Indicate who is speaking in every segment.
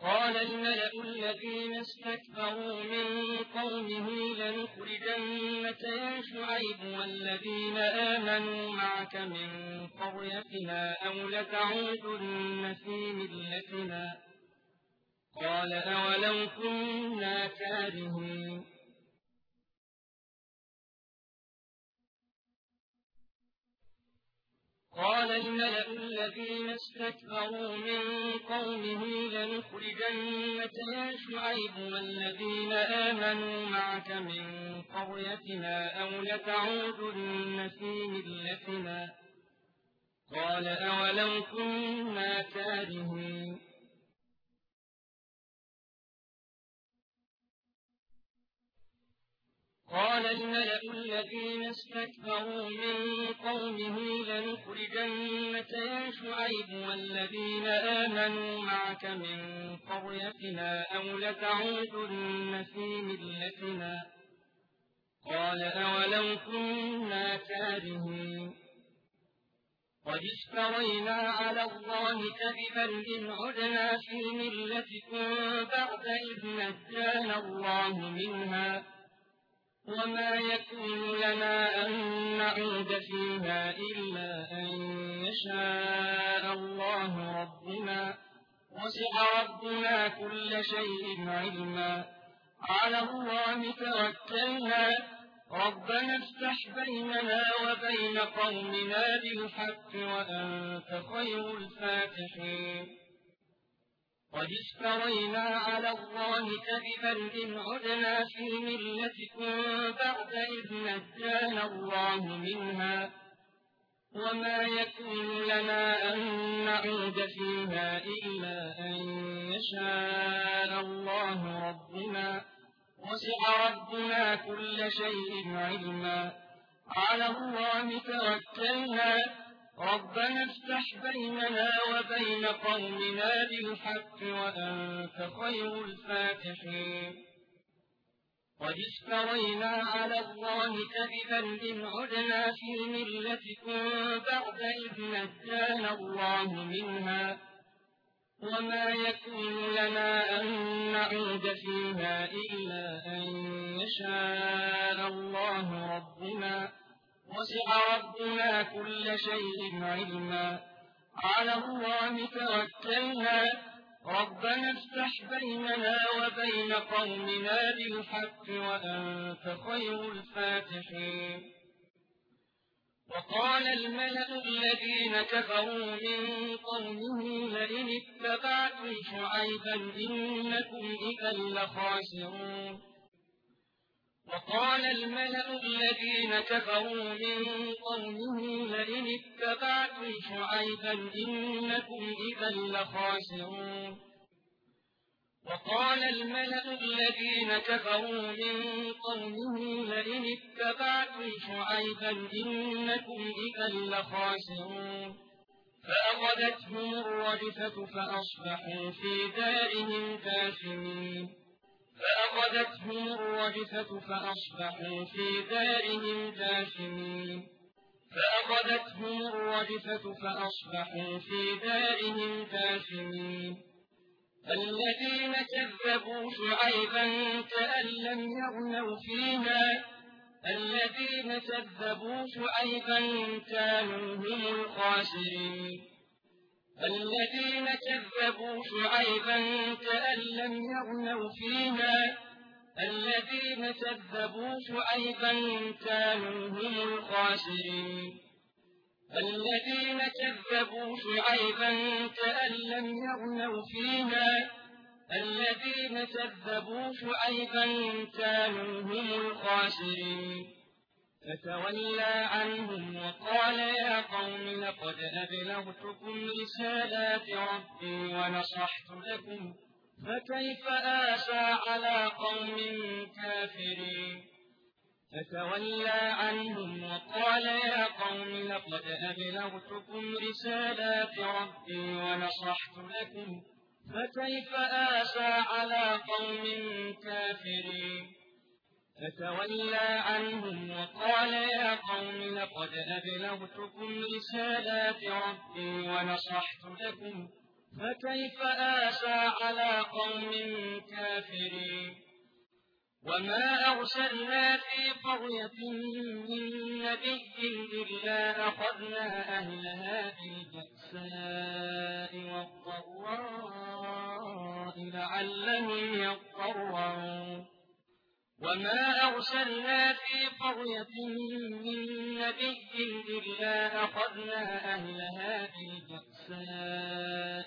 Speaker 1: قال الملأ الذين استكبروا من قومه لنخرجنك يا شعيب والذين آمنوا معك من قريتنا أو لتعودن في ملتنا قال أولو كنا كارهين قال الملأ الذين استكبروا من قومه لنخرجنك يا شعيب والذين آمنوا معك من قريتنا أو لتعودن في ملتنا قال أولو كنا كارهين قال الملأ الذين استكبروا من قومه لنخرجنك يا شعيب والذين آمنوا معك من قريتنا أو لتعودن في ملتنا قال أولو كنا كارهين قد افترينا على الله كذبا إن عدنا في ملتكم بعد إذ نجانا الله منها وما يكون لنا أن نعود فيها إلا أن يشاء الله ربنا وسع ربنا كل شيء علما على الله توكلنا ربنا افتح بيننا وبين قومنا بالحق وأنت خير الفاتحين قد افترينا على الله كذبا إن عدنا في ملتكم بعد إذ نجانا الله منها وما يكون لنا أن نعود فيها إلا أن يشاء الله ربنا وسع ربنا كل شيء علما على الله توكلنا ربنا افتح بيننا وبين قومنا بالحق وأنت خير الفاتحين قد افترينا على الله كذبا إن عدنا في ملتكم بعد إذ نجانا الله منها وما يكون لنا أن نعود فيها إلا أن يشاء الله ربنا وسع ربنا كل شيء علما على الله توكلنا ربنا افتح بيننا وبين قومنا بالحق وأنت خير الفاتحين وقال الملأ الذين كفروا من قومه لئن اتبعتم شعيبا إنكم إذا لخاسرون وقال الملأ الذين كفروا من قومه لئن اتبعتم شعيبا إنكم إذا لخاسرون وقال الملأ الذين كفروا من قومه لئن اتبعتم شعيبا إنكم إذا لخاسرون فأخذتهم الرجفة فأصبحوا في دارهم جاثمين فأخذتهم الرجفة فأصبحوا في دارهم جاثمين فأخذتهم الرجفة فأصبحوا في دارهم جاثمين الذين كذبوا شعيبا كأن لم يغنوا فيها الذين كذبوا شعيبا كانوا هم الخاسرين الذين كذبوا شعيبا كأن لم يغنوا فيها الذين كذبوا شعيبا كانوا هم الخاسرين الذين كذبوا شعيبا كأن لم يغنوا فيها الذين كذبوا شعيبا كانوا هم الخاسرين فتولى عنهم وقال يا قوم لقد أبلغتكم رسالات ربي ونصحت لكم فكيف آسى على قوم كافرين فتولى عنهم وقال يا قوم لقد أبلغتكم رسالات ربي ونصحت لكم فكيف آسى على قوم كافرين فتولى عنهم وقال يا قوم لقد أبلغتكم رسالات ربي ونصحت لكم فكيف آسى على قوم كافرين وما أرسلنا في قرية من نبي إلا أخذنا أهلها بالبأساء والضراء لعلهم يضرعون وما أرسلنا في قرية من نبي إلا أخذنا أهلها بالبأساء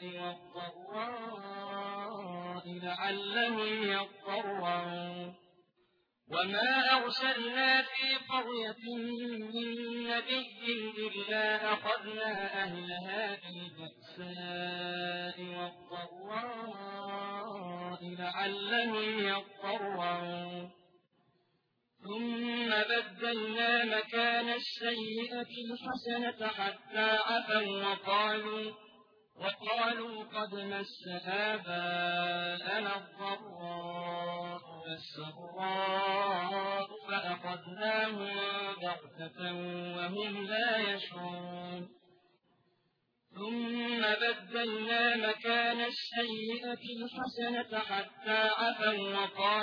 Speaker 1: والضراء لعلهم يضرعون وما أرسلنا في قرية من نبي إلا أخذنا أهلها بالبأساء والضراء لعلهم يضرعون ثم بدلنا مكان السيئة الحسنة حتى عفوا وقالوا قد مس آباءنا الضراء والسراء فأخذناهم بغتة وهم لا يشعرون ثم بدلنا مكان السيئة الحسنة حتى عفوا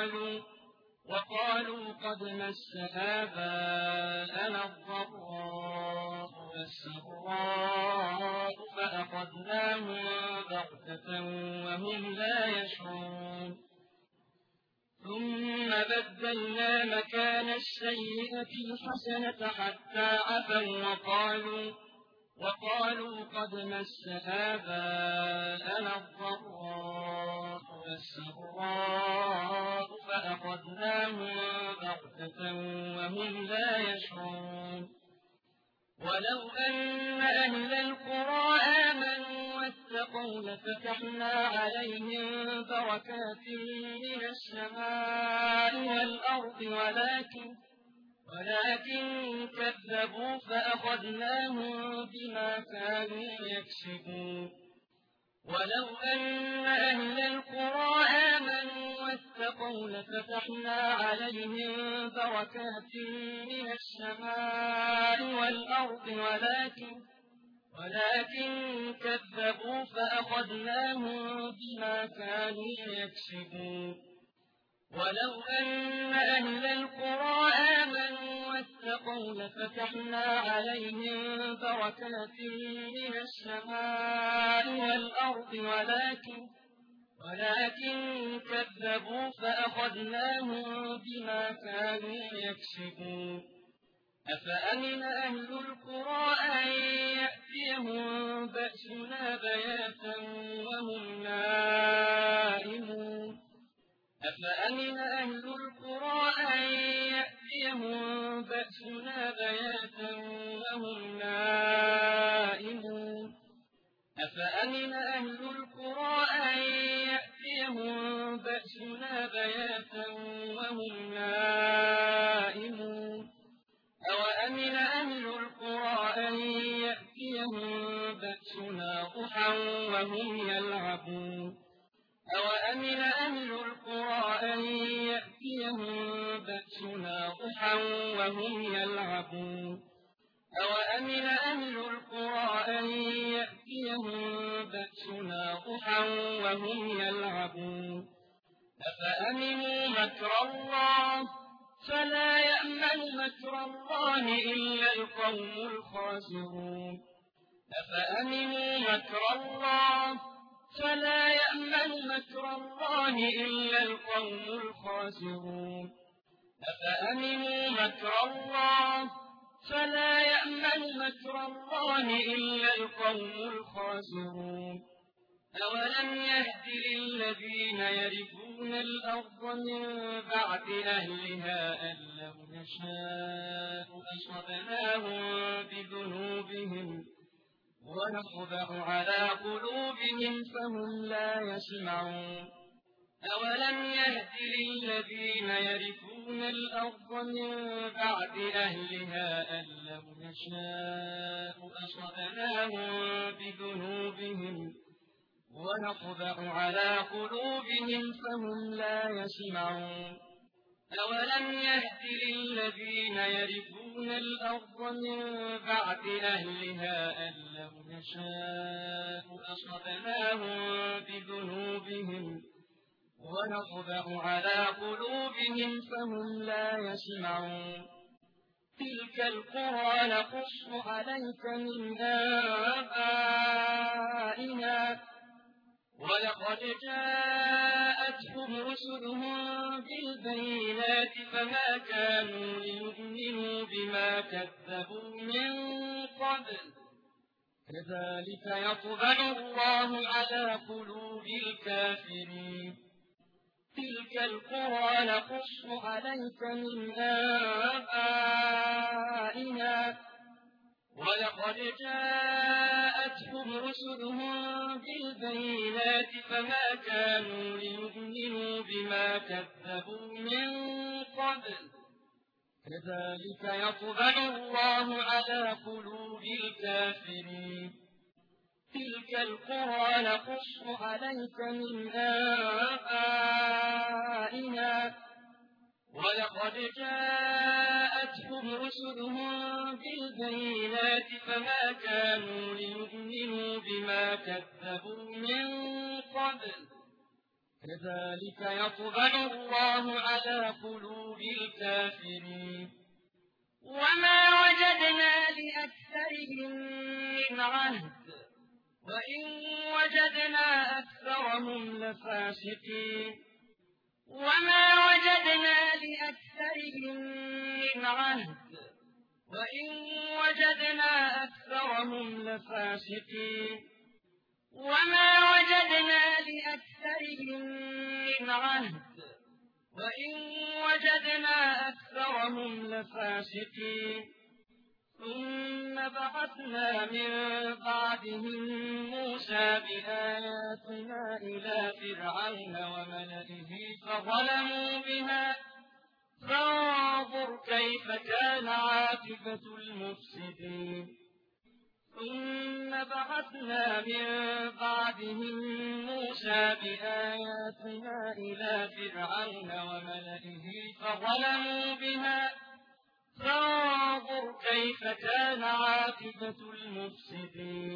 Speaker 1: وقالوا قد مس آباءنا الضراء والسراء فأخذناهم بغتة وهم لا يشعرون ثم بدلنا مكان السيئة الحسنة حتى عفوا وقالوا قد مس آباءنا الضراء والسراء فأخذناهم بغتة وهم لا يشعرون ولو أن أهل القرى آمنوا واتقوا لفتحنا عليهم بركات من السماء والأرض ولكن كذبوا فأخذناهم بما كانوا يكسبون ولو أن أهل القرى آمنوا واتقوا لفتحنا عليهم بركات من السماء والأرض ولكن كذبوا فأخذناهم بما كانوا يكسبون ولو أن أهل القرى آمنوا واتقوا لفتحنا عليهم بركات من السماء والأرض ولكن كذبوا فأخذناهم بما كانوا يكسبون أفأمن أهل القرى أن يأتيهم بأسنا بياتا وهم نائمون أفأمن أهل القرى أن يأتيهم بأسنا بياتا وهم نائمون أفأمن أهل القرى أن يأتيهم بأسنا بياتا وهم نائمون أوأمن أهل القرى أن يأتيهم بأسنا ضحى وهم يلعبون أوأمن أهل القرى أن يأتيهم بأسنا ضحى وهم يلعبون أوأمن أهل القرى أن يأتيهم بأسنا ضحى وهم يلعبون أفأمنوا مكر الله فلا يأمن مكر الله إلا القوم الخاسرون أفأمنوا مكر الله فلا يأمن مكر الله إلا القوم الخاسرون أفأمنوا مكر الله فلا يأمن مكر الله إلا القوم الخاسرون أولم يهد للذين يرثون الأرض من بعد أهلها أن لو نشاء أصبناهم بذنوبهم ونطبع على قلوبهم فهم لا يسمعون أولم يهد للذين يرثون الأرض من بعد أهلها أن لو نشاء أصبناهم بذنوبهم ونطبع على قلوبهم فهم لا يسمعون أولم يهد للذين يرثون يرثون الأرض من بعد أهلها أن لو نشاء أصبناهم بذنوبهم ونطبع على قلوبهم فهم لا يسمعون تلك القرى نقص عليك من آبائها ولقد جاءتهم رسلهم بالبينات فما كانوا ليؤمنوا بما كذبوا من قبل كذلك يطبع الله على قلوب الكافرين تلك القرى نقص عليك من آبائها ولقد جاءتهم رسلهم بالبينات فما كانوا ليؤمنوا بما كذبوا من قبل كذلك يطبع الله على قلوب الكافرين تلك القرى نقص عليك من آبائها ولقد جاءتهم رسلهم بالبينات فما كانوا ليؤمنوا بما كذبوا من قبل كذلك يطبع الله على قلوب الكافرين وما وجدنا لأكثرهم من عهد وإن وجدنا أكثرهم لفاسقين وما وجدنا لأكثرهم من عهد وإن وجدنا أكثرهم لفاسقين وما وجدنا لأكثرهم من عهد وإن وجدنا أكثرهم لفاسقين ثم بعثنا من بعدهم موسى بآياتنا إلى فرعون وملئه فظلموا بها فانظر كيف كان عاقبة المفسدين ثم بعثنا من بعدهم موسى بآياتنا إلى فرعون وملئه فظلموا بها فانظر كيف كان عاقبة المفسدين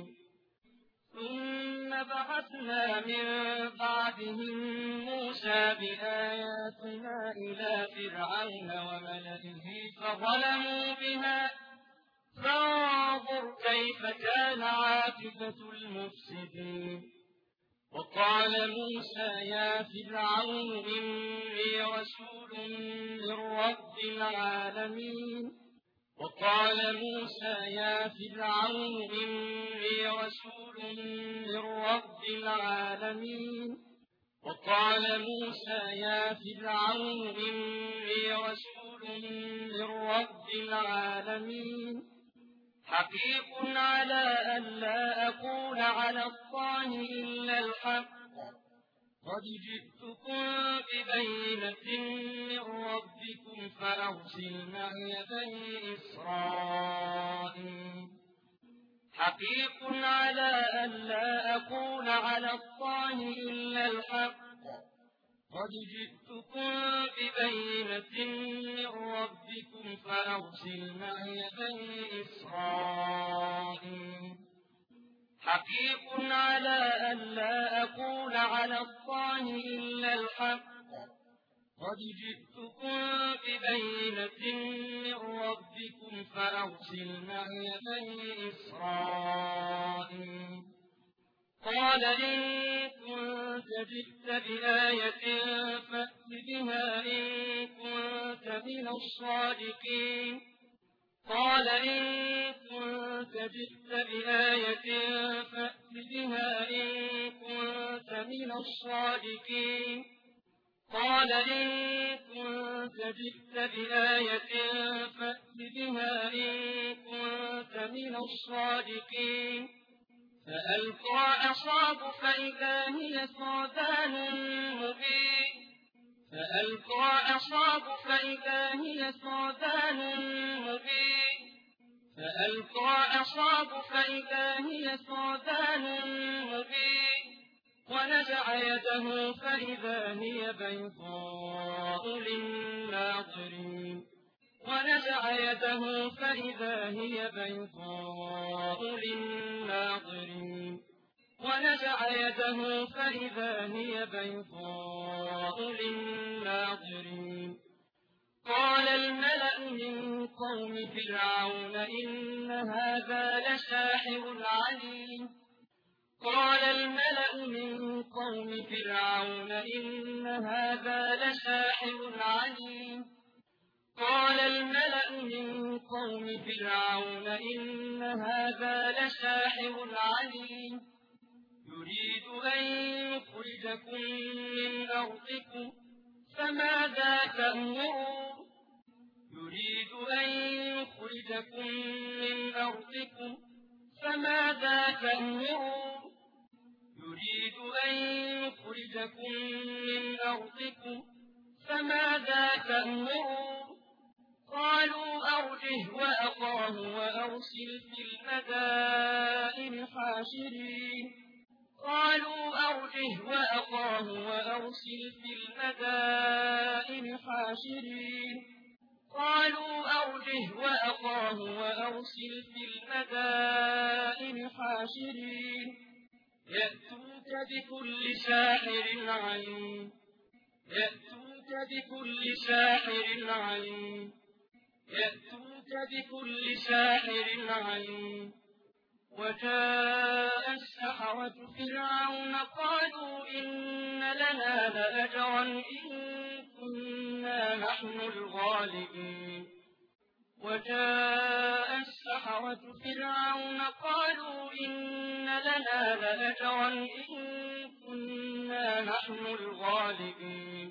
Speaker 1: ثم بعثنا من بعدهم موسى بآياتنا إلى فرعون وملئه فظلموا بها فانظر كيف كان عاقبة المفسدين وقال موسى يا فرعون إني رسول من رب العالمين وقال موسى يا فرعون إني رسول من رب العالمين وقال موسى يا فرعون إني رسول من رب العالمين حقيق على أن لا أقول على الله إلا الحق قد جئتكم ببينة من ربكم فأرسل معي بني إسرائيل حقيق على أن لا أقول على الله إلا الحق قد جئتكم ببينة من ربكم فأرسل معي بني إسرائيل حقيق على أن لا أقول على الله إلا الحق قد جئتكم ببينة من ربكم فأرسل معي بني إسرائيل قال إن كنت جئت بآية فأت بها إن كنت من الصادقين قال إن كنت جئت بآية فأت بها إن كنت من الصادقين قال إن كنت جئت بآية فأت بها إن كنت من الصادقين فألقى عصاه فإذا هي ثعبان مبين فألقى عصاه فإذا هي ثعبان مبين فألقى عصاه فإذا هي ثعبان مبين ونزع يده فإذا هي بيضاء للناظرين ونزع يده فإذا هي بيضاء للناظرين ونزع يده فإذا هي بيضاء للناظرين قال الملأ من قوم فرعون إن هذا لساحر عليم قال الملأ من قوم فرعون إن هذا لساحر عليم قال الملأ من قوم فرعون إن هذا لساحر عليم يريد أن يخرجكم من أرضكم فماذا تأمرون يريد أن يخرجكم من أرضكم فماذا تأمرون يريد أن يخرجكم من أرضكم فماذا تأمرون قالوا أرجه وأخاه وأرسل في المدائن حاشرين قالوا أرجه وأخاه وأرسل في المدائن حاشرين قالوا أرجه وأخاه وأرسل في المدائن حاشرين يأتوك بكل ساحر عليم يأتوك بكل ساحر عليم يأتوك بكل ساحر عليم وجاء السحرة فرعون قالوا إن لنا لأجرا إن كنا نحن الغالبين وجاء السحرة فرعون قالوا إن لنا لأجرا إن كنا نحن الغالبين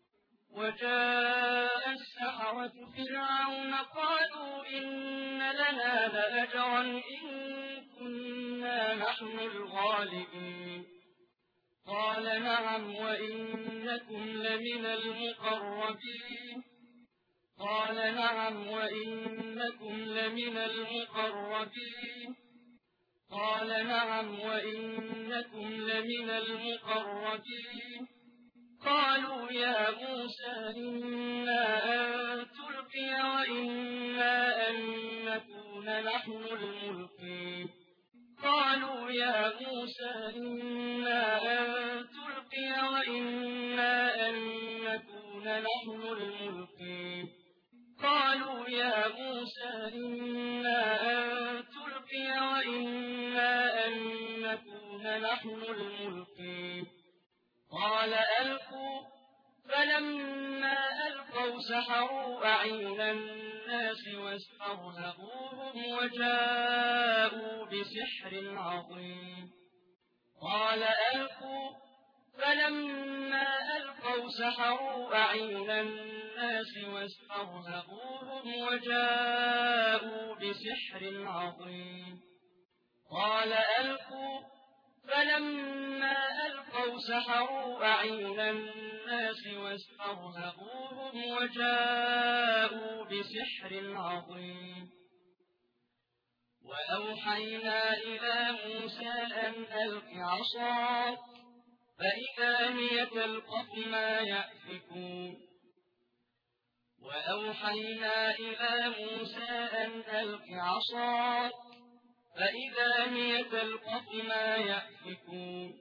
Speaker 1: وجاء السحرة فرعون قالوا إن لنا لأجرا إن كنا نحن الغالبين قال نعم وإنكم لمن المقربين قال نعم وإنكم لمن المقربين قال نعم وإنكم لمن المقربين قالوا يا موسى إما أن تلقي وإما أن نكون نحن الملقين قالوا يا موسى إما أن تلقي وإما أن نكون نحن الملقين قالوا يا موسى إما أن تلقي وإما أن نكون نحن الملقين قال ألقوا فلما ألقوا سحروا أعين الناس واسترهبوهم وجاءوا بسحر عظيم قال ألقوا فلما ألقوا سحروا أعين الناس واسترهبوهم وجاءوا بسحر عظيم قال ألقوا فلما ألقوا سحروا أعين الناس واسترهبوهم وجاءوا بسحر عظيم وأوحينا إلى موسى أن ألق عصاك فإذا هي تلقف ما يأفكون وأوحينا إلى موسى أن ألق عصاك فإذا هي تلقف ما يأفكون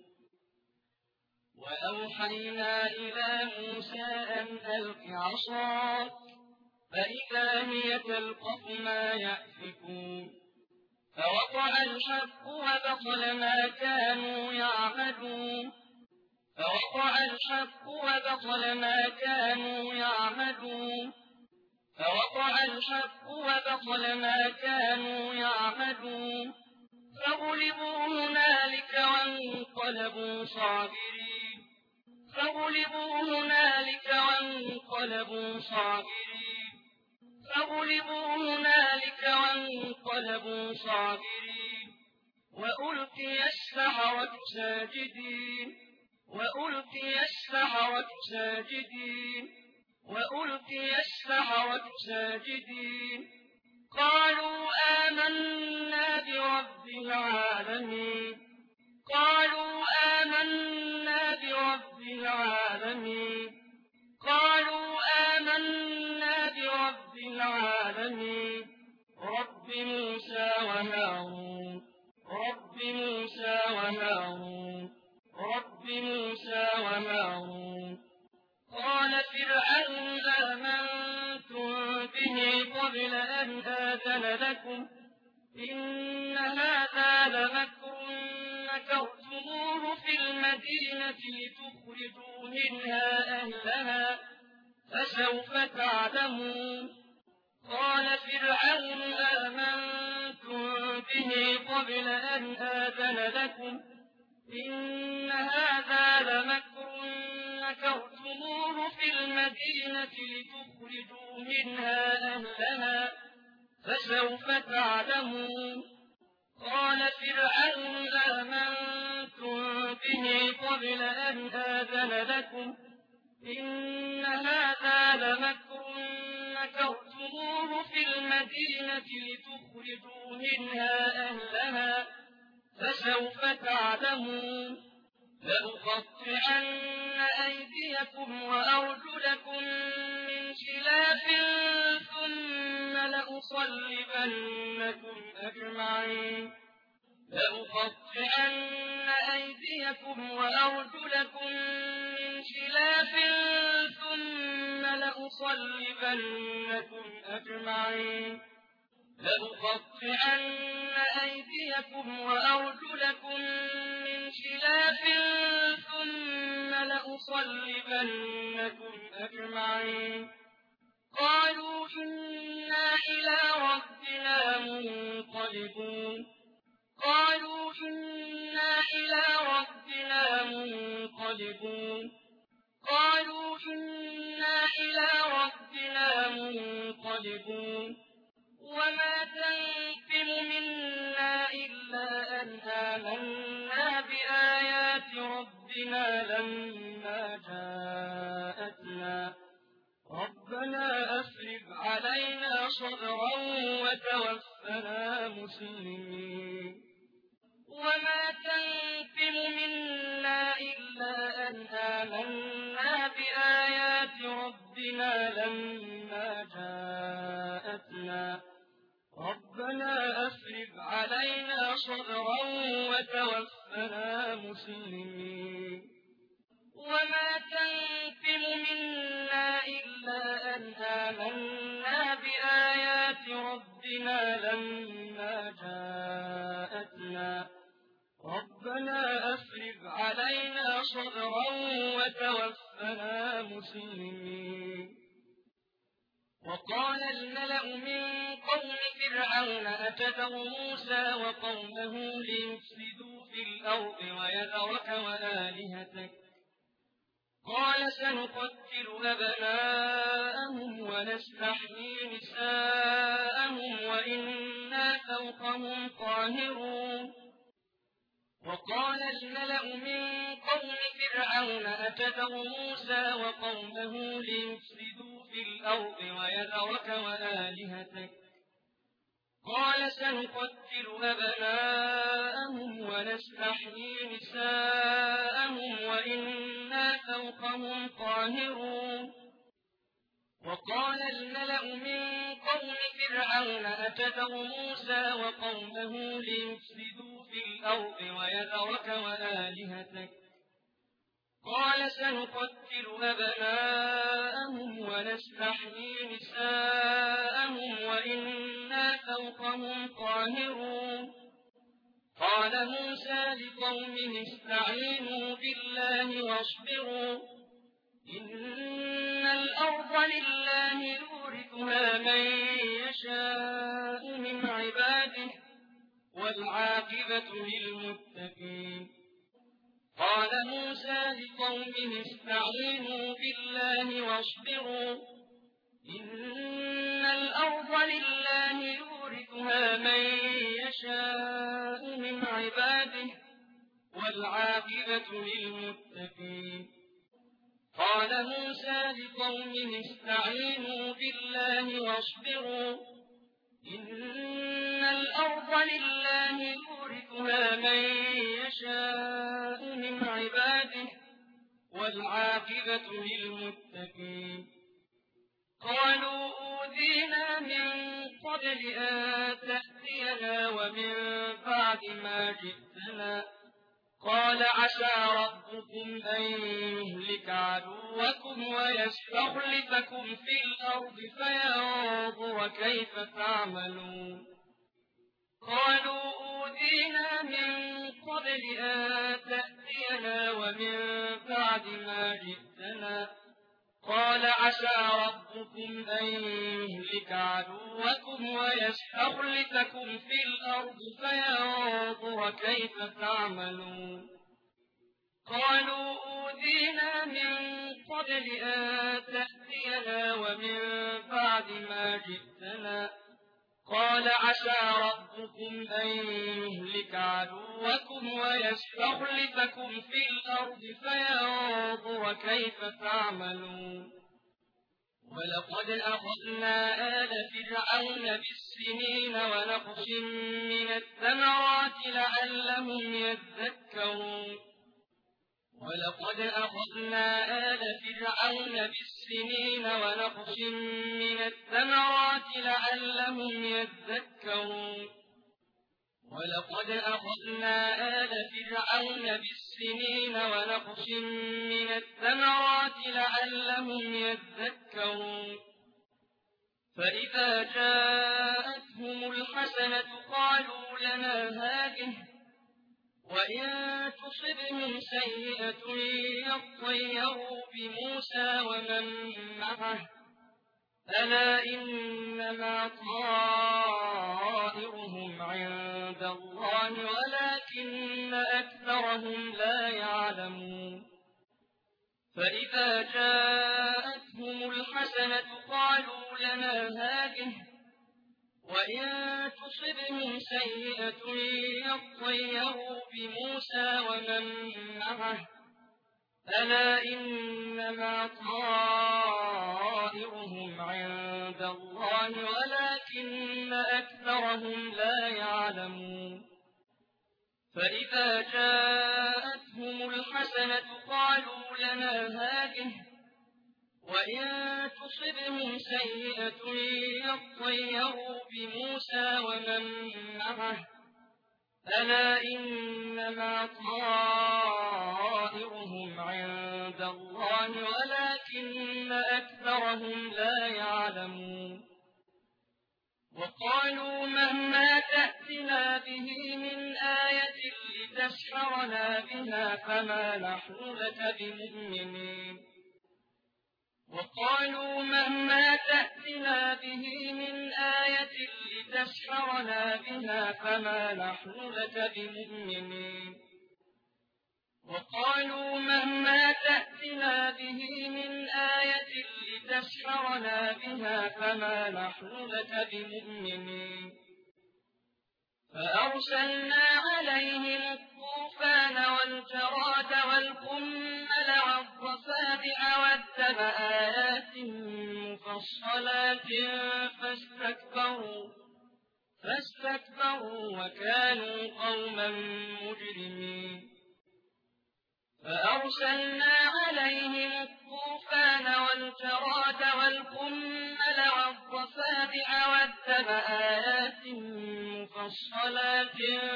Speaker 1: وأوحينا إلى موسى أن ألق عصاك فإذا هي تلقف ما يأفكون فوقع الحق وبطل ما كانوا يعملون فوقع الحق وبطل ما كانوا يعملون فوقع الحق وبطل ما كانوا يعملون فغلبوا هنالك وانقلبوا صاغرين فغلبوا هنالك وانقلبوا صاغرين فغلبوا هنالك وانقلبوا صاغرين وألقي السحرة ساجدين وألقي السحرة ساجدين وألقي السحرة ساجدين قالوا آمنا برب العالمين قالوا آمنا برب العالمين قالوا آمنا برب العالمين وهارون رب موسى وهارون رب موسى وهارون قال فرعون آمنتم به قبل أن آذن لكم إن هذا لمكر مكرتموه في المدينة لتخرجوا منها أهلها فسوف تعلمون قال فرعون آمنتم به قبل أن آذن لكم إن هذا لمكر مكرتموه في المدينة لتخرجوا منها أهلها فسوف تعلمون قال فرعون آمنتم به قبل أن آذن لكم إن هذا لمكر مكرتموه في المدينة لتخرجوا منها أهلها فسوف تعلمون لأقطعن أيديكم وأرجلكم من خلاف ثم لأصلبنكم أجمعين لأقطعن أيديكم وأرجلكم من خلاف ثم لأصلبنكم أجمعين لأقطعن أيديكم وأرجلكم من خلاف ثم لأصلبنكم أجمعين قالوا إنا إلى ربنا منقلبون قالوا إنا إلى ربنا منقلبون قالوا إنا إلى ربنا منقلبون وما تنقم منا إلا أن آمنا بآيات ربنا لما جاءتنا ربنا أفرغ علينا صبرا وتوفنا مسلمين وما تنقم منا إلا أن آمنا بآيات ربنا لما جاءتنا ربنا أفرغ علينا صبرا وتوفنا مسلمين وما تنقم منا إلا أن آمنا بآيات ربنا لما جاءتنا ربنا أفرغ علينا صبرا وتوفنا مسلمين وقال الملأ من قوم فرعون أتذر موسى وقومه ليفسدوا في الأرض ويذرك وآلهتك قال سنقتل أبناءهم ونستحيي نساءهم وإنا فوقهم قاهرون وقال الملأ من قوم فرعون أتذر موسى وقومه ليفسدوا في الأرض ويذرك وآلهتك قال سنقتل أبناءهم ونستحيي نساءهم وإنا فوقهم قاهرون وقال الملأ من قوم فرعون أتذر موسى وقومه ليفسدوا في الأرض ويذرك وآلهتك قال سنقتل أبناءهم ونستحيي نساءهم وإنا فوقهم قاهرون قال موسى لقومه استعينوا بالله واصبروا إن الأرض لله يورثها من يشاء من عباده والعاقبة للمتقين قال موسى لقومه استعينوا بالله واصبروا إن الأرض لله يورثها من يشاء من عباده والعاقبة للمتقين قال موسى لقومه استعينوا بالله واصبروا إن الأرض لله يورثها من يشاء من عباده والعاقبة للمتقين قالوا أوذينا من قبل أن تأتي تأتينا ومن بعد ما جئتنا قال عسى ربكم أن يهلك عدوكم ويستخلفكم في الأرض فينظر كيف تعملون قالوا أوذينا من قبل أن تأتينا ومن بعد ما جئتنا قال عسى ربكم أن يهلك عدوكم ويستخلفكم في الأرض فينظر كيف تعملون قالوا أوذينا من قبل أن تأتينا ومن بعد ما جئتنا قال عسى ربكم أن يهلك عدوكم ويستخلفكم في الأرض فينظر كيف تعملون ولقد أخذنا آل فرعون بالسنين ونقص من الثمرات لعلهم يذكرون ولقد أخذنا آل فرعون بالسنين ونقص من الثمرات لعلهم يذكرون ولقد أخذنا آل فرعون بالسنين ونقص من الثمرات لعلهم يذكرون فإذا جاءتهم الحسنة قالوا لنا هذه وإن تصبهم سيئة يطيروا بموسى ومن معه ألا إنما طائرهم عند الله ولكن أكثرهم لا يعلمون فإذا جاءتهم الحسنة قالوا لنا هذه وإن تصبهم سيئة يطيروا بموسى ومن معه ألا إنما طائرهم عند الله ولكن أكثرهم لا يعلمون فإذا جاءتهم الحسنة قالوا لنا هذه وإن تصبهم سيئة يطيروا بموسى ومن معه ألا إنما طائرهم عند الله ولكن أكثرهم لا يعلمون وقالوا مهما تأتنا به من آية لتسحرنا بها فما نحن لك بمؤمنين وقالوا مهما تأتنا به من آية لتسحرنا بها فما نحن لك بمؤمنين وقالوا مهما تأتنا به من آية لتسحرنا بها فما نحن لك بمؤمنين فأرسلنا عليهم الطوفان والجراد والقمل والضفادع والدم آيات مفصلات فاستكبروا وكانوا قوما مجرمين فأرسلنا عليهم الطوفان والجراد والقمل والضفادع والدم آيات مفصلات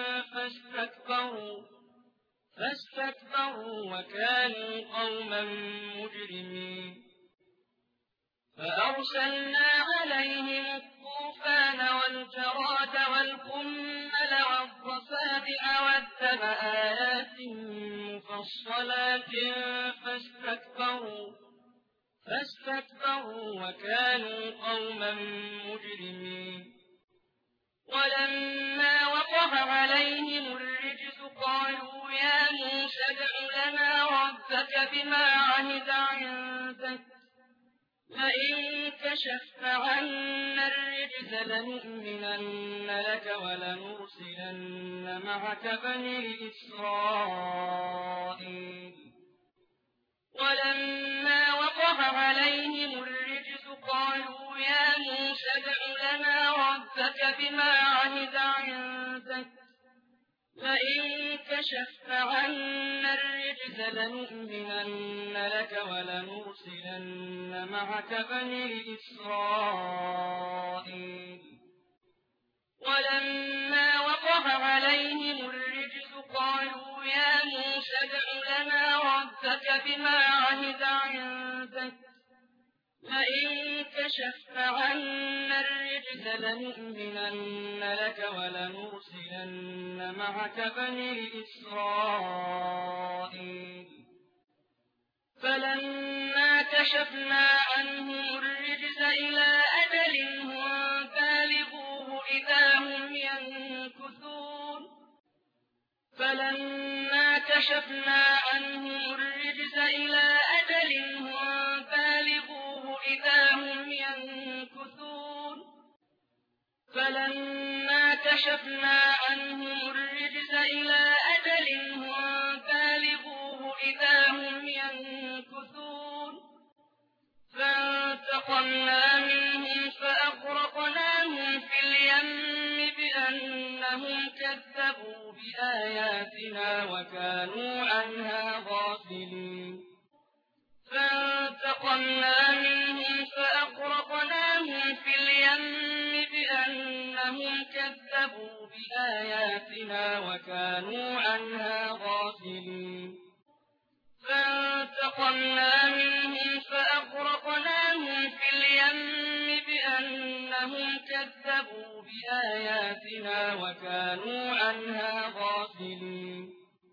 Speaker 1: فاستكبروا وكانوا قوما مجرمين فأرسلنا عليهم الطوفان والجراد والقمل والضفادع والدم آيات مفصلات فاستكبروا وكانوا قوما مجرمين ولما وقع عليهم الرجز قالوا يا موسى ادع لنا ربك بما عهد عندك لئن كشفت عنا الرجز لنؤمنن لك ولنرسلن معك بني إسرائيل ولما وقع عليهم الرجز قالوا يا موسى ادع لنا ربك بما عهد عندك لئن كشفت عنا الرجز لنؤمنن لك ولنرسلن معك بني إسرائيل ولما وقع عليهم الرجس قالوا يا موسى ادع لنا ربك بما عهد عندك لئن كشفت عنا الرجس لنؤمنن لك ولنرسلن معك بني إسرائيل فلما كشفنا عنهم الرجس إلى أجل هم بالغوه إذا هم ينكثون فلما كشفنا عنهم الرجس إلى أجل هم بالغوه إذا هم ينكثون فلما كشفنا عنهم الرجس إلى أجل هم بالغوه إذا هم ينكثون فانتقمنا منهم فأغرقناهم في اليم بأنهم كذبوا بآياتنا وكانوا عنها غافلين فانتقمنا منهم فأغرقناهم في اليم بأنهم كذبوا بآياتنا وكانوا عنها غافلين فانتقمنا منهم فأغرقناهم في اليم بأنهم كذبوا بآياتنا وكانوا عنها غافلين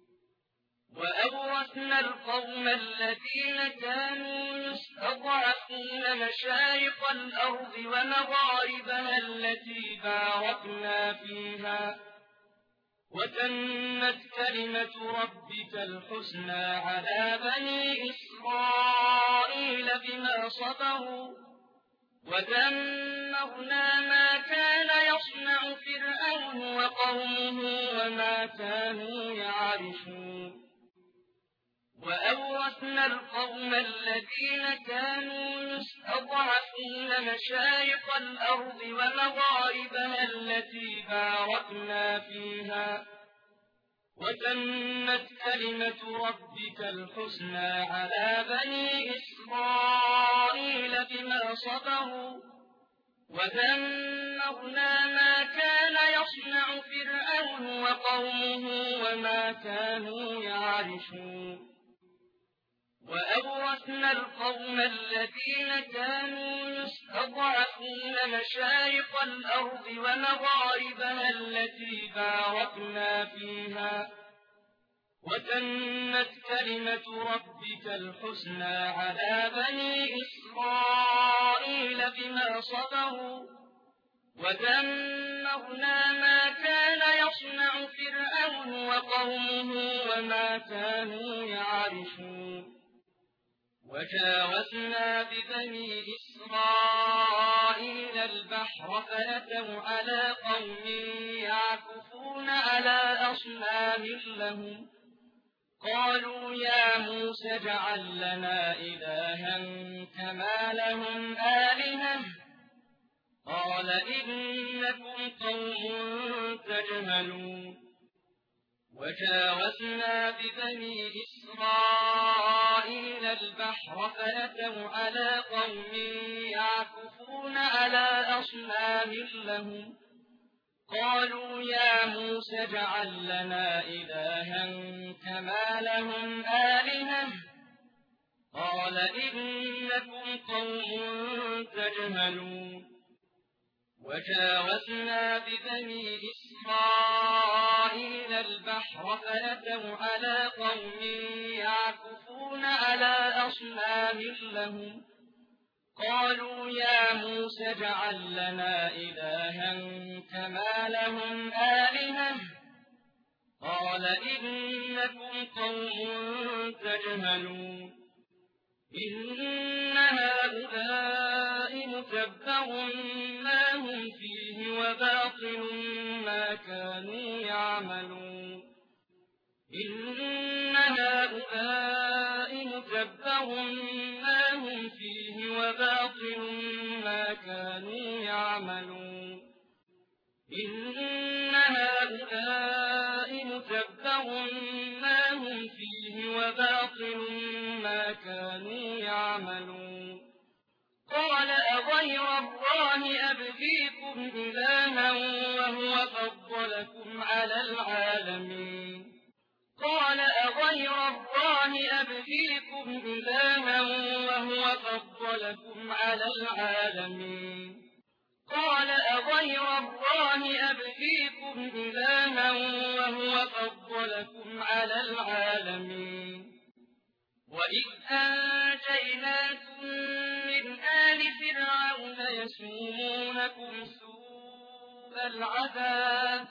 Speaker 1: وأورثنا القوم الذين كانوا يستضعفون مشارق الأرض ومغاربها التي باركنا فيها وتمت كلمة ربك الحسنى على بني إسرائيل بما صبروا ودمرنا ما كان يصنع فرعون وقومه وما كانوا يعرشون وأورثنا القوم الذين كانوا يستضعفون مشارق الأرض ومغاربها التي باركنا فيها وتمت كلمة ربك الحسنى على بني إسرائيل بما صبروا ودمرنا ما كان يصنع فرعون وقومه وما كانوا يعرشون وأورثنا القوم الذين كانوا يستضعفون مشارق الأرض ومغاربها التي باركنا فيها وتمت كلمة ربك الحسنى على بني إسرائيل بما صبروا ودمرنا ما كان يصنع فرعون وقومه وما كانوا يعرشون وجاوزنا ببني إسرائيل البحر فأتوا على قوم يعكفون على أصنام لهم قالوا يا موسى اجعل لنا إلها كما لهم آلهة قال إنكم قوم تجهلون وجاوزنا ببني إسرائيل البحر فأتوا على قوم يعكفون على أصنام لهم قالوا يا موسى اجعل لنا إلها كما لهم آلهة قال إنكم قوم تجهلون وجاوزنا ببني إسرائيل البحر فأتوا على قوم يعكفون على أصنام لهم قالوا يا موسى اجعل لنا إلها كما لهم آلهة قال إنكم قوم تجهلون إن هؤلاء متبر ما هم فيه وباطل ما كانوا يعملون إن هؤلاء متبر ما هم فيه وباطل ما كانوا يعملون إن هؤلاء متبر ما هم فيه وباطل ما كانوا يعملون قال أغير الله أبغيكم إلها وهو فضلكم على العالمين قال أغير الله أبغيكم إلها وهو فضلكم على العالمين قال أغير الله أبغيكم إلها وهو فضلكم على العالمين وإذ أنجيناكم من آل فرعون يسومونكم سوء العذاب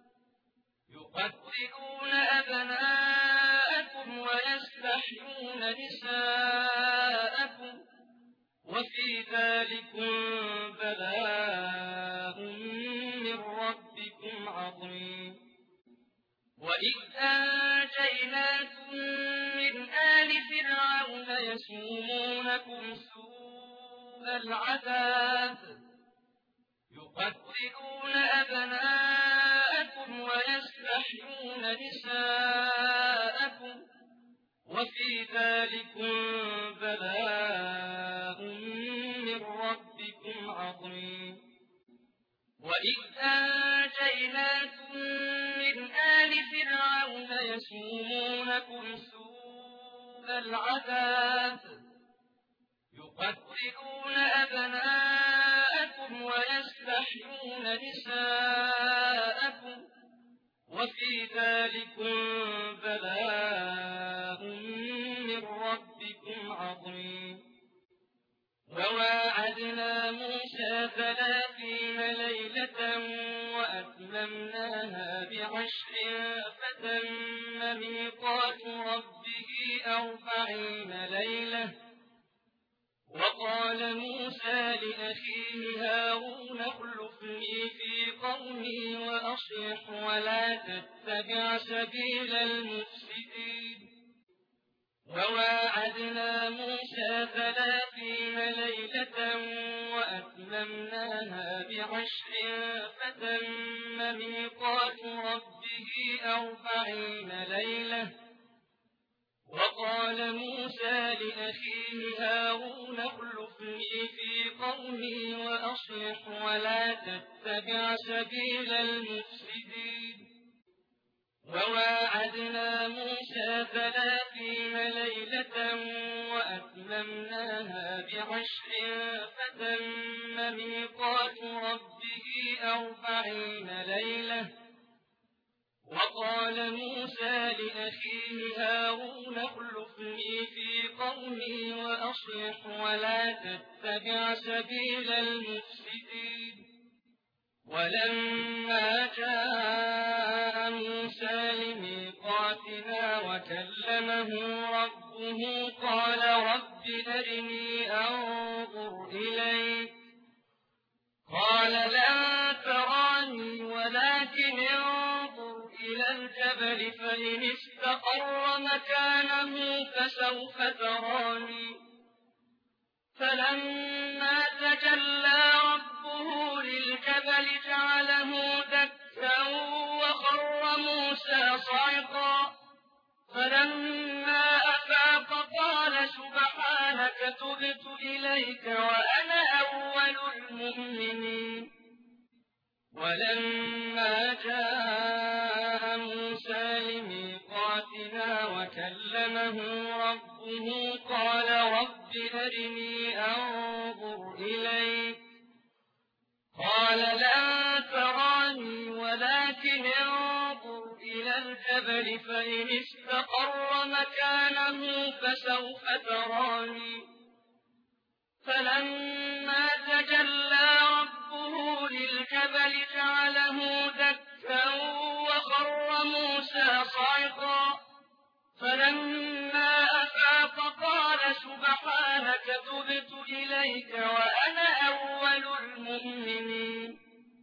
Speaker 1: يقتلون أبناءكم ويستحيون نساءكم وفي ذلكم بلاء من ربكم عظيم وإذ أنجيناكم من آل فرعون يسومونكم سوء العذاب يقتلون أبناءكم ويستحيون نساءكم وفي ذلكم بلاء من ربكم عظيم وإذ أنجيناكم من آل فرعون يسومونكم سوء العذاب يقتلون أبناءكم ويستحيون نساءكم وفي ذلكم بلاء من ربكم عظيم وواعدنا موسى 30 ليلة وأتممناها ب10 فتم ميقات ربه 40 ليلة وقال موسى لأخيه هارون اخلفني في قومي وأصلح ولا تتبع سبيل المفسدين وواعدنا موسى 30 ليلة وأتممناها ب10 فتم ميقات ربه 40 ليلة وقال موسى لأخيه هارون اخلفني في قومي وأصلح ولا تتبع سبيل المفسدين وواعدنا موسى 30 ليلة وأتممناها ب10 فتم ميقات ربه 40 ليلة وقال موسى لأخيه هارون اخلفني في قومي وأصلح ولا تتبع سبيل المفسدين ولما جاء موسى لميقاتنا وكلمه ربه قال رب أرني أنظر إليك قال لن تراني ولكن انظر إلى الجبل فإن استقر مكانه فسوف تراني فلما تجلى ربه للجبل جعله دكا وخر موسى صعقا فلما أفاق قال سبحانك تبت إليك وأنا أول المؤمنين ولما جاء موسى لميقاتنا وكلمه ربه قال رب أرني أنظر إليك قال لن تراني ولكن انظر إلى الجبل فإن استقر مكانه فسوف تراني فلما تجلى ربه للجبل جعله دكا وخر موسى صعقا فلما أفاق قال سبحانك تبت إليك وأنا أول المؤمنين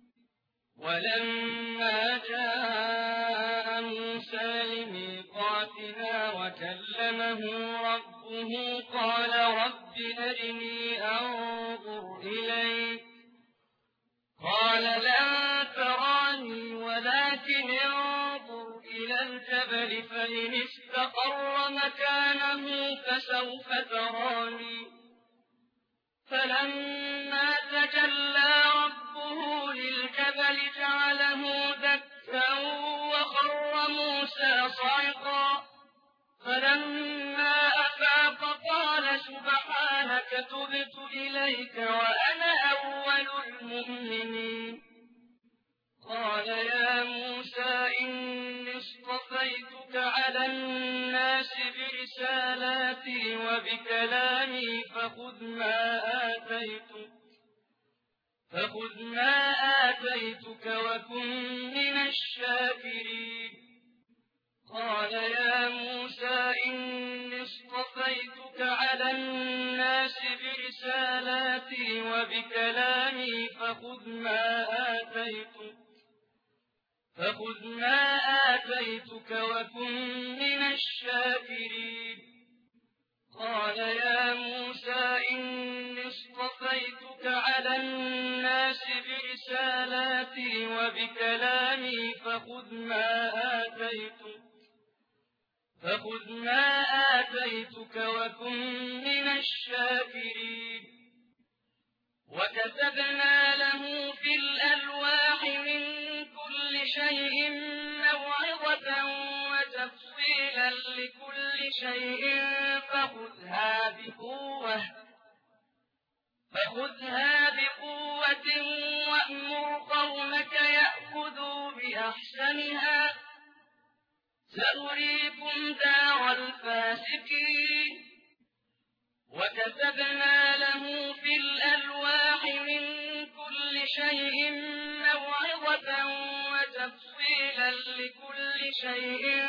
Speaker 1: ولما جاء موسى لميقاتنا وكلمه ربه قال رب أرني أنظر إليك قال لن تراني ولكن انظر إلى الجبل فإن استقر مكانه فسوف تراني فلما تجلى ربه للجبل جعله دكا وخر موسى صعقا فلما أفاق قال سبحانك تبت إليك وأنا أول المؤمنين قال يا موسى إني اصطفيتك على الناس برسالاتي وبكلامي فخذ ما آتيتك وكن من الشاكرين قال يا موسى إني اصطفيتك على الناس برسالاتي وبكلامي فخذ ما آتيتك وكن من الشاكرين قال يا موسى إني اصطفيتك على الناس برسالاتي وبكلامي فخذ ما آتيتك وكن من الشاكرين وكتبنا له في الألواح من كل شيء موعظة وتفصيلا لكل شيء فخذها بقوة وأمر قومك يأخذوا بأحسنها سأريكم دار الفاسقين وكتبنا له في الألواح من كل شيء موعظة وتفصيلا لكل شيء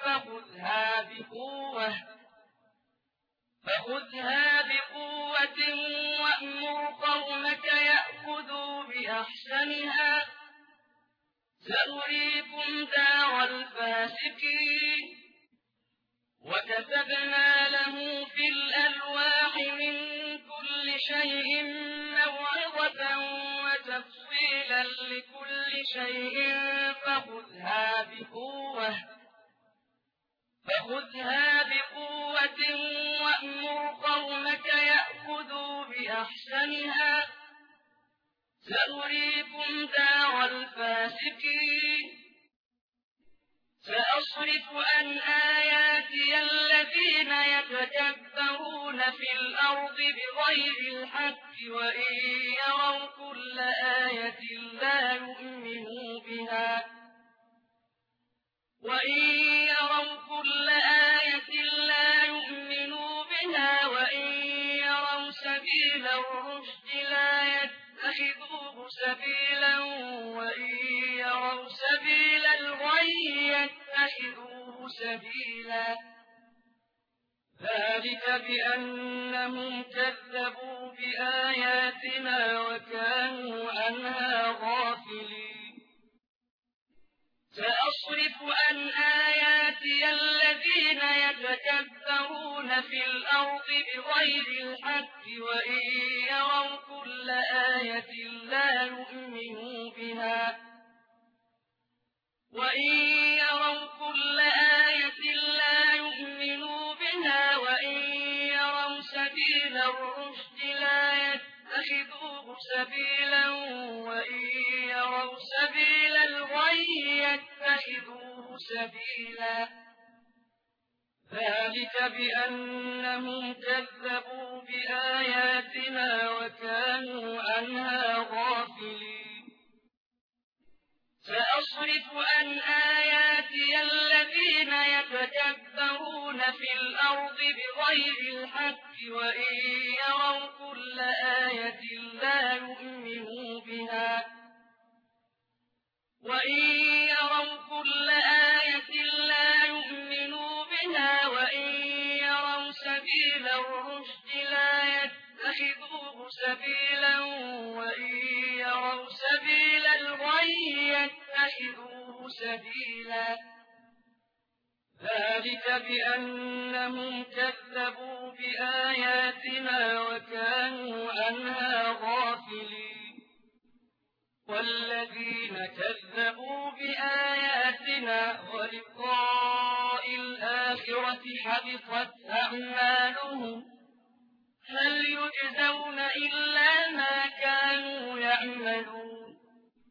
Speaker 1: فخذها بقوة وأمر قومك يأخذوا بأحسنها سأريكم دار الفاسقين وكتبنا له في الألواح من كل شيء موعظة وتفصيلا لكل شيء فخذها بقوة وأمر قومك يأخذوا بأحسنها سأريكم دار الفاسقين سأصرف عن آياتي الذين يتكبرون في الأرض بغير الحق وإن يروا كل آية لا يؤمنوا بها وإن يروا سبيل الرشد لا يتخذوه سبيلا وإن يروا سبيل الغي يتخذوه سبيلا ذلك بأنهم كذبوا بآياتنا وكانوا عنها غافلين سأصرف عن آياتي الذين يتكبرون في الأرض بغير الحق وإن يروا كل آية لا يؤمنوا بها وإن يروا سبيل الرشد لا يتخذوه سبيلا وإن يروا سبيل الغي يتخذوه سبيلا ذلك بأنهم كذبوا بآياتنا وكانوا عنها غافلين سأصرف عن آياتي الذين يتكبرون في الأرض بغير الحق وإن يروا كل آية لا يؤمنوا بها وإن يروا سبيل الرشد لا يتخذوه سبيلا وإن يروا سبيل الغي يتخذوه سبيلا ذلك بأنهم كذبوا بآياتنا وكانوا عنها غافلين والذين كذبوا بآياتنا ولقاء الآخرة هل يجزون إلا ما كانوا يعملون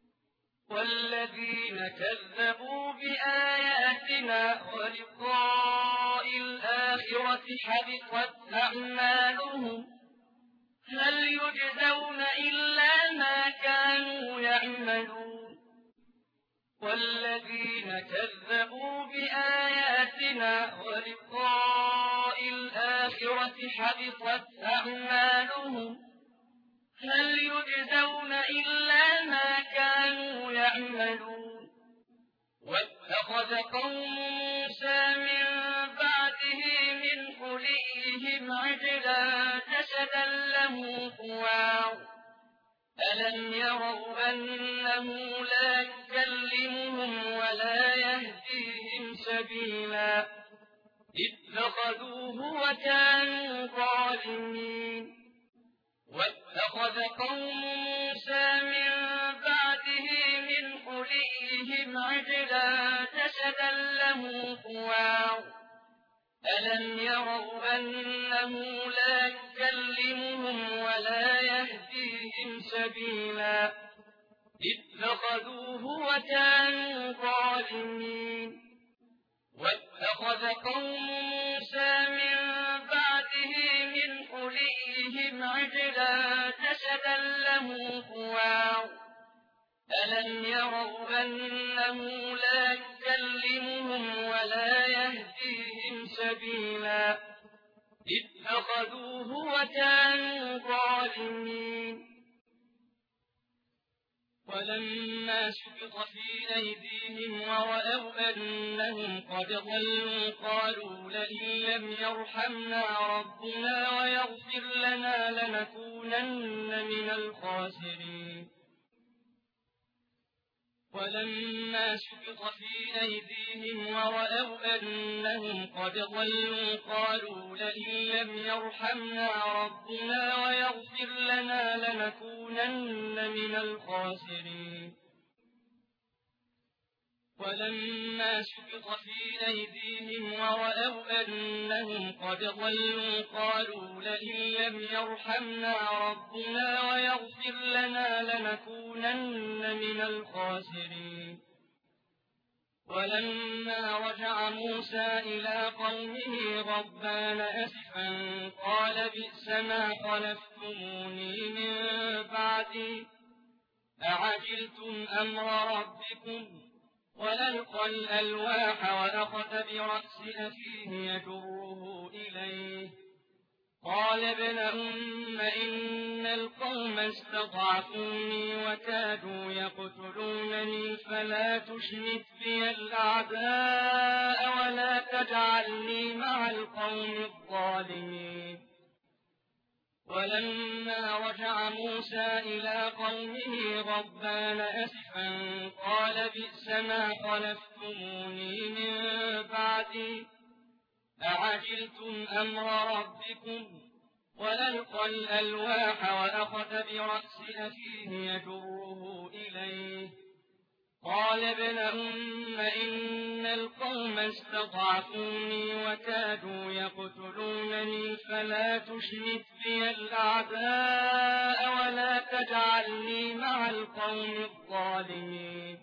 Speaker 1: والذين كذبوا بآياتنا ولقاء الآخرة حبطت أعمالهم هل يجزون إلا ما كانوا يعملون والذين كذبوا بآياتنا ولقاء الآخرة حبطت أعمالهم هل يجزون إلا ما كانوا يعملون واتخذ قوم موسى من بعده من حليهم عجلا جسدا له خوار ألم يروا أنه لا يكلمهم ولا يهديهم سبيلا اتخذوه وكانوا ظالمين واتخذ قوم موسى من بعده من حليهم عجلا جسدا له خوار ألم يروا أنه لا يكلمهم ولا يهديهم سبيلا اتخذوه وكانوا ظالمين واتخذ قوم موسى من بعده من حليهم عجلا جسدا له خوار ألم يروا أنه لا يكلمهم ولا يهديهم سبيلا اتخذوه وكانوا ظالمين ولما سقط في أيديهم ورأوا أنهم قد ضلوا قالوا لئن لم يرحمنا ربنا ويغفر لنا لنكونن من الخاسرين ولما سقط في أيديهم ورأوا أنهم قد ضلوا قالوا لئن لم يرحمنا ربنا ويغفر لنا لنكونن من الخاسرين ولما سقط في أيديهم ورأوا أنهم قد ضلوا قالوا لئن لم يرحمنا ربنا ويغفر لنا لنكونن من الخاسرين ولما رجع موسى إلى قومه غضبان أسفا قال بئس ما خلفتموني من بعدي أعجلتم أمر ربكم وألقى الألواح وأخذ برأس أخيه يجره إليه قال ابن أم إن القوم استضعفوني وكادوا يقتلونني فلا تشمت بي الأعداء ولا تجعلني مع القوم الظالمين ولما رجع موسى إلى قومه غضبان أسفا قال بئس ما خلفتموني من بعدي أعجلتم أمر ربكم وألقى الألواح وأخذ برأس أخيه يجره إليه قال ابن أم إن القوم استضعفوني وكادوا يقتلونني فلا تشمت بي الأعداء ولا تجعلني مع القوم الظالمين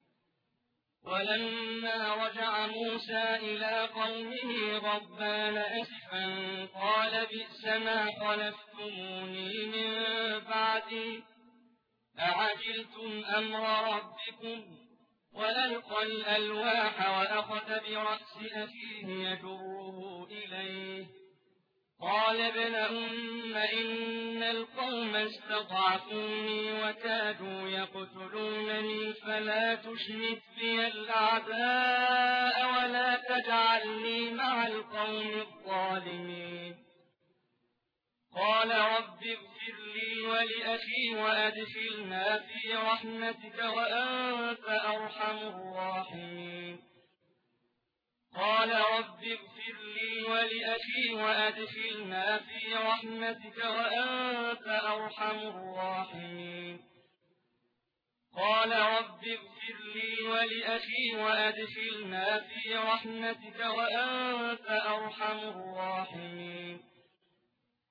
Speaker 1: ولما رجع موسى إلى قومه غضبان أسفا قال بئس ما خلفتموني من بعدي أعجلتم أمر ربكم وألقى الألواح وأخذ برأس أخيه يجره إليه قال ابن أم إن القوم استضعفوني وكادوا يقتلونني فلا تشمت بي الأعداء ولا تجعلني مع القوم الظالمين قال رب اغفر لي ولأخي وأدخلنا في رحمتك وأنت أرحم الراحمين قال رب اغفر لي ولأخي وأدخلنا في رحمتك وأنت أرحم الراحمين قال رب اغفر لي ولأخي وأدخلنا في رحمتك وأنت أرحم الراحمين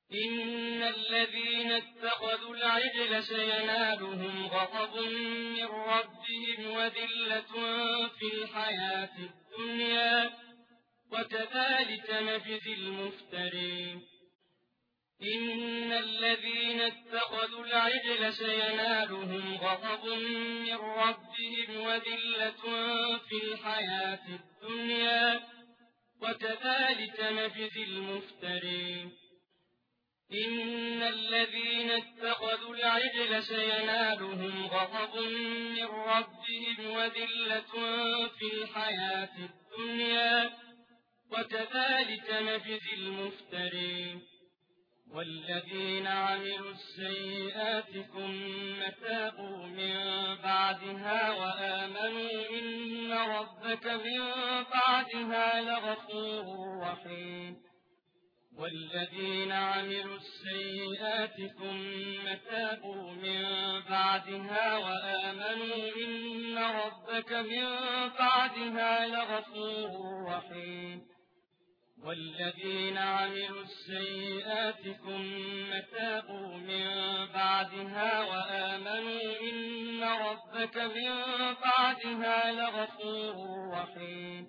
Speaker 1: إن الذين اتخذوا العجل سينالهم غضب من ربهم وذلة في الحياة الدنيا وكذلك نجزي المفترين إن الذين اتخذوا العجل سينالهم غضب من ربهم وذلة في الحياة الدنيا وكذلك نجزي المفترين إن الذين اتخذوا العجل سينالهم غضب من ربهم وذلة في الحياة الدنيا وكذلك نجزي المفترين والذين عملوا السيئات ثم تابوا من بعدها وآمنوا إن ربك من بعدها لغفور رحيم والذين عملوا السيئات ثم تابوا من بعدها وآمنوا إن ربك من بعدها لغفور رحيم والذين عملوا السيئات ثم تابوا من بعدها وآمنوا إن ربك من بعدها لغفور رحيم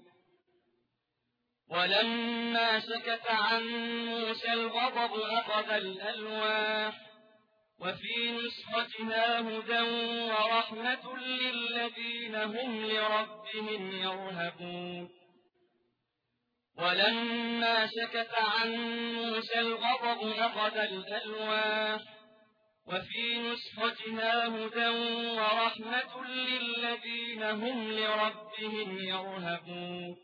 Speaker 1: ولما سكت عن موسى الغضب أخذ الألواح وفي نسختها هدى ورحمة للذين هم لربهم يرهبون ولما سكت عن موسى الغضب أخذ الألواح وفي نسختها هدى ورحمة للذين هم لربهم يرهبون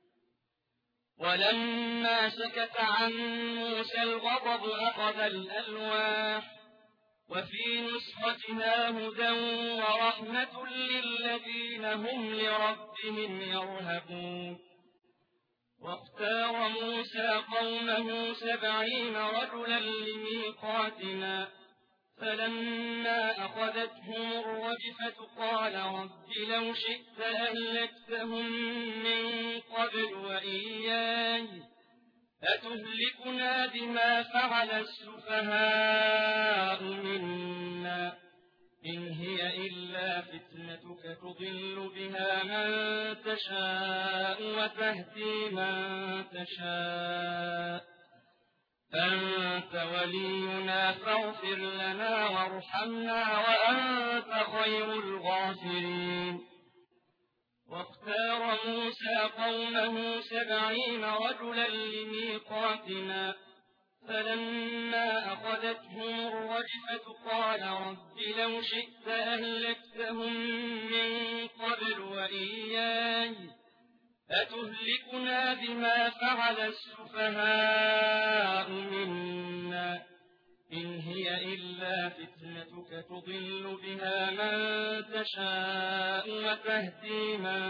Speaker 1: ولما سكت عن موسى الغضب أخذ الألواح وفي نسختها هدى ورحمة للذين هم لربهم يرهبون واختار موسى قومه 70 رجلا لميقاتنا فلما أخذتهم الرجفة قال رب لو شئت أهلكتهم من قبل وإياي أتهلكنا بما فعل السفهاء منا إن هي إلا فتنتك تضل بها من تشاء وتهدي من تشاء أنت ولينا فاغفر لنا وارحمنا وأنت خير الغافرين واختار موسى قومه 70 رجلا لميقاتنا فلما أخذتهم الرجفة قال رب لو شئت أهلكتهم من قبل وإياي أتهلكنا بما فعل السفهاء منا إن هي إلا فتنتك تضل بها من تشاء وتهدي من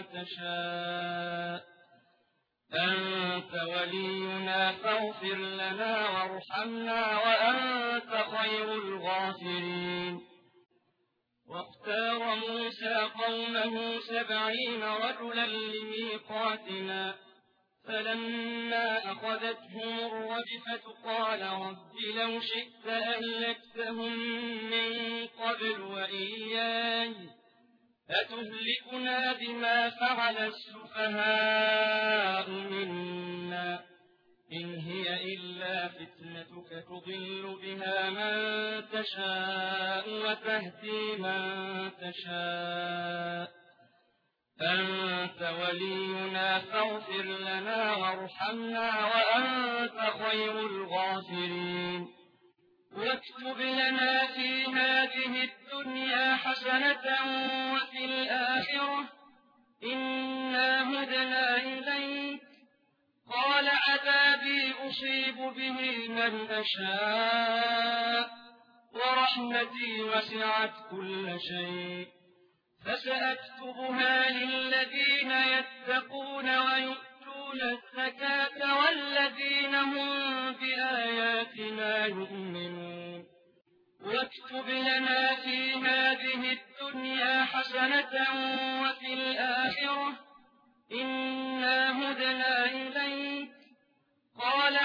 Speaker 1: تشاء أنت ولينا فاغفر لنا وارحمنا وأنت خير الغافرين واختار موسى قومه 70 رجلا لميقاتنا فلما أخذتهم الرجفة قال رب لو شئت أهلكتهم من قبل وإياي أتهلكنا بما فعل السفهاء منا إن هي إلا فتنتك تضل بها من تشاء وتهدي من تشاء أنت ولينا فاغفر لنا وارحمنا وأنت خير الغافرين واكتب لنا في هذه الدنيا حسنة وفي الآخرة إنا هدنا إليك قال عذابي أصيب به من أشاء ورحمتي وسعت كل شيء فسأكتبها للذين يتقون ويؤتون الزكاة والذين هم بآياتنا يؤمنون واكتب لنا في هذه الدنيا حسنة وفي الآخرة إنا هدنا إليك قال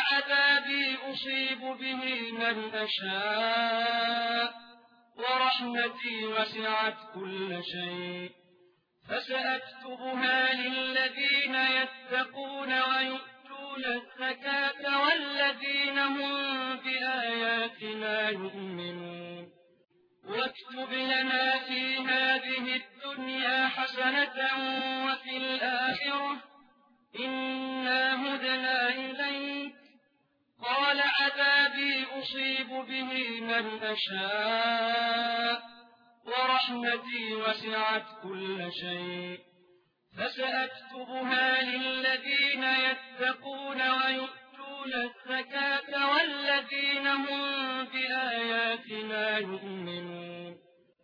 Speaker 1: عذابي أصيب به من أشاء ورحمتي وسعت كل شيء فسأكتبها للذين يتقون ويؤتون الزكاة والذين هم بآياتنا يؤمنون واكتب لنا في هذه الدنيا حسنة وفي الآخرة إنا هدنا إليك قال عذابي أصيب به من أشاء ورحمتي وسعت كل شيء فسأكتبها للذين يتقون ويؤتون الزكاة والذين هم بآياتنا يؤمنون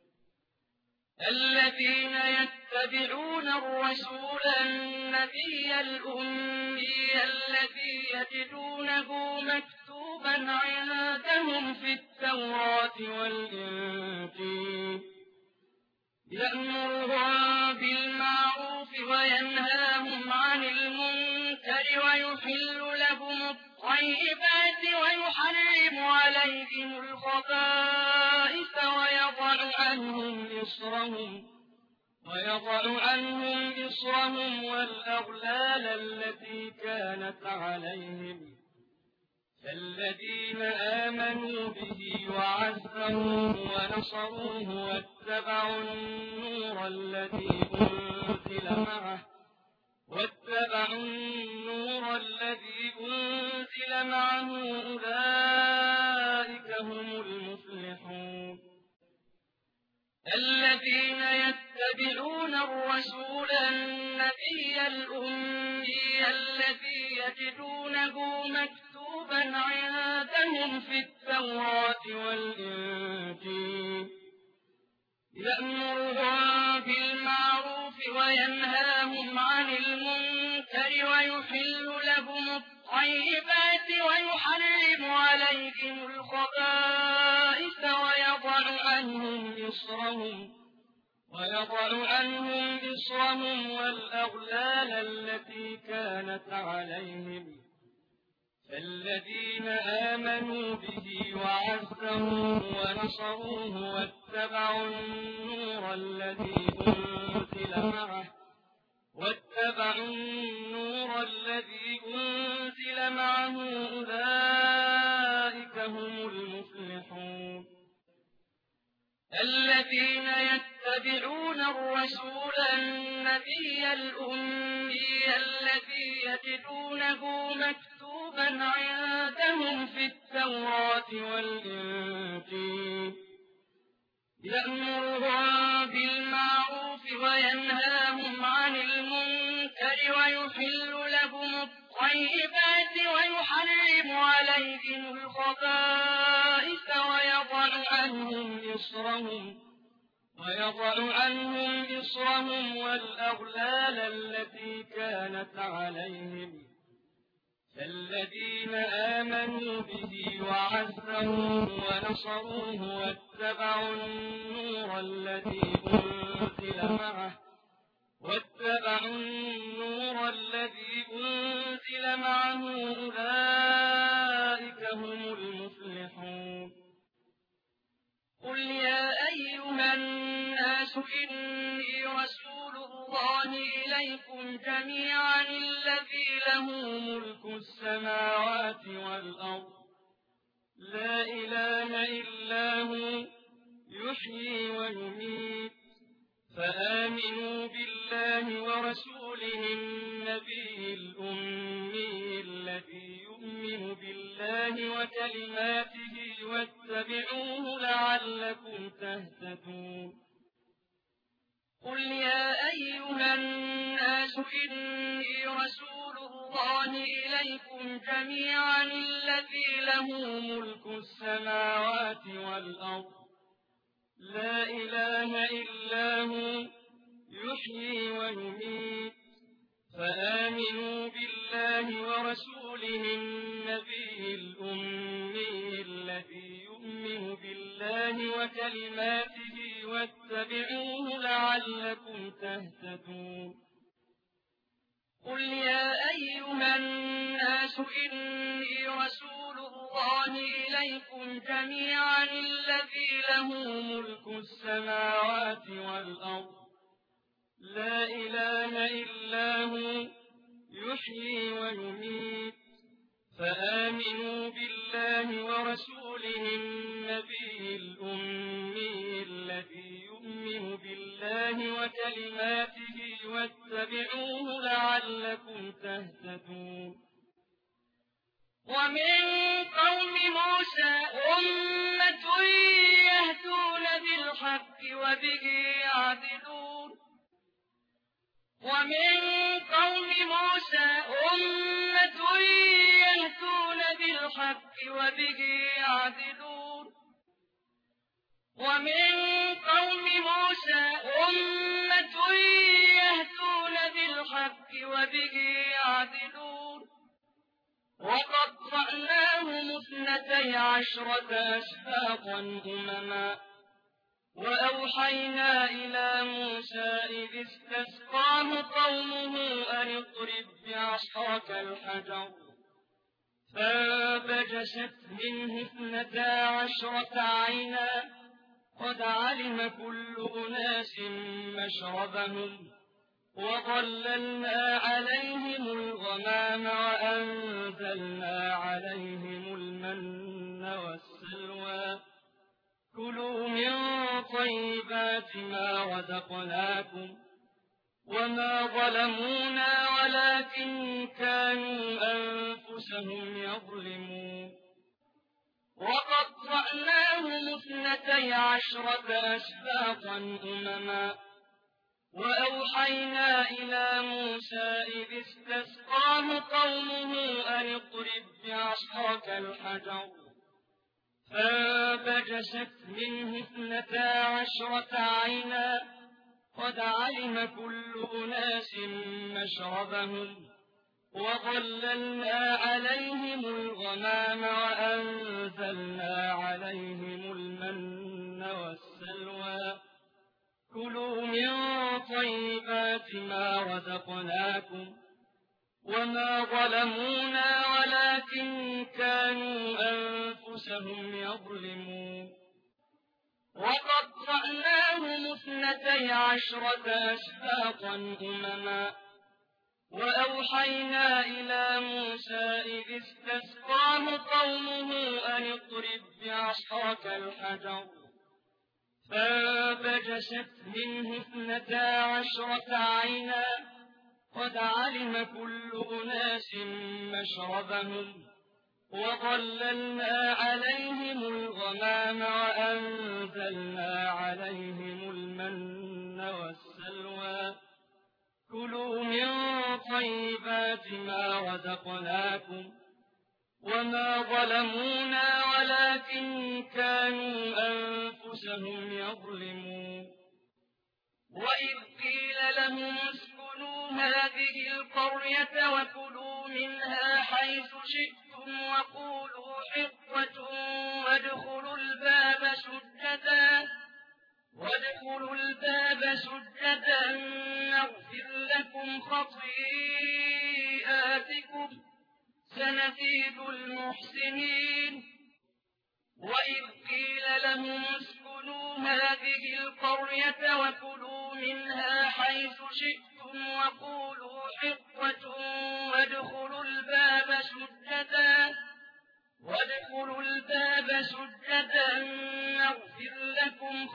Speaker 1: الذين يتبعون الرسول النبي الأمي الذي يجدونه مكتوبا عندهم في التوراة والإنجيل يأمرهم بالمعروف وينهاهم عن المنكر ويحل لهم الطيبات ويحرم عليهم الخبائث ويضع عنهم إصرهم والأغلال التي كانت عليهم فالذين آمنوا به وعزروه ونصروه واتبعوا النور الذي أنزل معه أولئك هم المفلحون الذين يتبعون الرسول النبي الأمي الذي يجدونه مكتوبا عندهم في التوراة والإنجيل يأمرهم بالمعروف وينهاهم عن المنكر ويحل لهم الطيبات ويحرم عليهم الخبائث ويضع عنهم إصرهم والأغلال التي كانت عليهم فالذين آمنوا به وعزروه ونصروه واتبعوا النور الذي أنزل معه أولئك هم المفلحون الذين يتبعون الرسول النبي الأمي الذي يجدونه مكتوبا عندهم في التوراة والإنجيل يأمرهم بالمعروف وينهاهم عن المنكر ويحل لهم الطيبات ويحرم عليهم الخبائث ويضع عنهم إصرهم والأغلال التي كانت عليهم فالذين آمنوا به وعزروه ونصروه واتبعوا النور الذي أنزل معه أولئك هم المفلحون قل يا أيها الناس إني رسول الله إليكم جميعا الذي له ملك السماوات والأرض لا إله إلا هو يحيي ويميت فآمنوا بالله ورسوله النبي الأمي الذي يؤمن بالله وكلماته واتبعوه لعلكم تهتدون قل يا أيها الناس إني رسول الله إليكم جميعا الذي له ملك السماوات والأرض لا إله إلا هو يحيي ويميت فآمنوا بالله ورسوله النبي الأمي الذي يؤمن بالله وكلماته واتبعوه لعلكم تهتدون قل يا أيها الناس إني الله إليكم جميعا الذي له ملك السماوات والأرض لا إله إلا هو يحيي ويميت فآمنوا بالله ورسوله النبي الأمي الذي يؤمن بالله وكلماته واتبعوه لعلكم تهتدون ومن قوم موسى أمة يهدون بالحق وبه يعدلون ومن قوم موسى أمة يهدون بالحق وبه يعدلون ومن قوم موسى أمة يهدون بالحق وبه يعدلون وقطعناهم 12 أسباطا أمما وأوحينا إلى موسى إذ استسقاه قومه أن اضرب بعصاك الحجر فانبجست منه 12 عينا قد علم كل أناس مشربهم وظللنا عليهم الغمام وأنزلنا عليهم المن والسلوى كلوا من طيبات ما رزقناكم وما ظلمونا ولكن كانوا أنفسهم يظلمون وقطعناهم 12 أسباطا أمما وأوحينا إلى موسى إذ استسقاه قومه أن اضرب بعصاك الحجر فانبجست منه 12 عينا قد علم كل أناس مشربهم وظللنا عليهم الغمام وأنزلنا عليهم المن والسلوى كلوا من طيبات ما رزقناكم وما ظلمونا ولكن كانوا أنفسهم يظلمون وقطعناهم 12 أسباطا أمما وأوحينا إلى موسى إذ استسقاه قومه أن اضرب بعصاك الحجر فانبجست منه 12 عينا قد علم كل أناس مشربهم وظللنا عليهم الغمام وأنزلنا عليهم المن والسلوى كلوا من طيبات ما رزقناكم وما ظلمونا ولكن كانوا أنفسهم يظلمون وإذ قيل لهم اسكنوا هذه القرية وكلوا منها حيث شئتم وقولوا حطة وادخلوا الباب سجدا نغفر لكم خطيئاتكم سنزيد المحسنين وإذ قيل لهم اسكنوا هذه القرية وكلوا منها حيث شئتم وقولوا حطة وادخلوا الباب سجدا نغفر لكم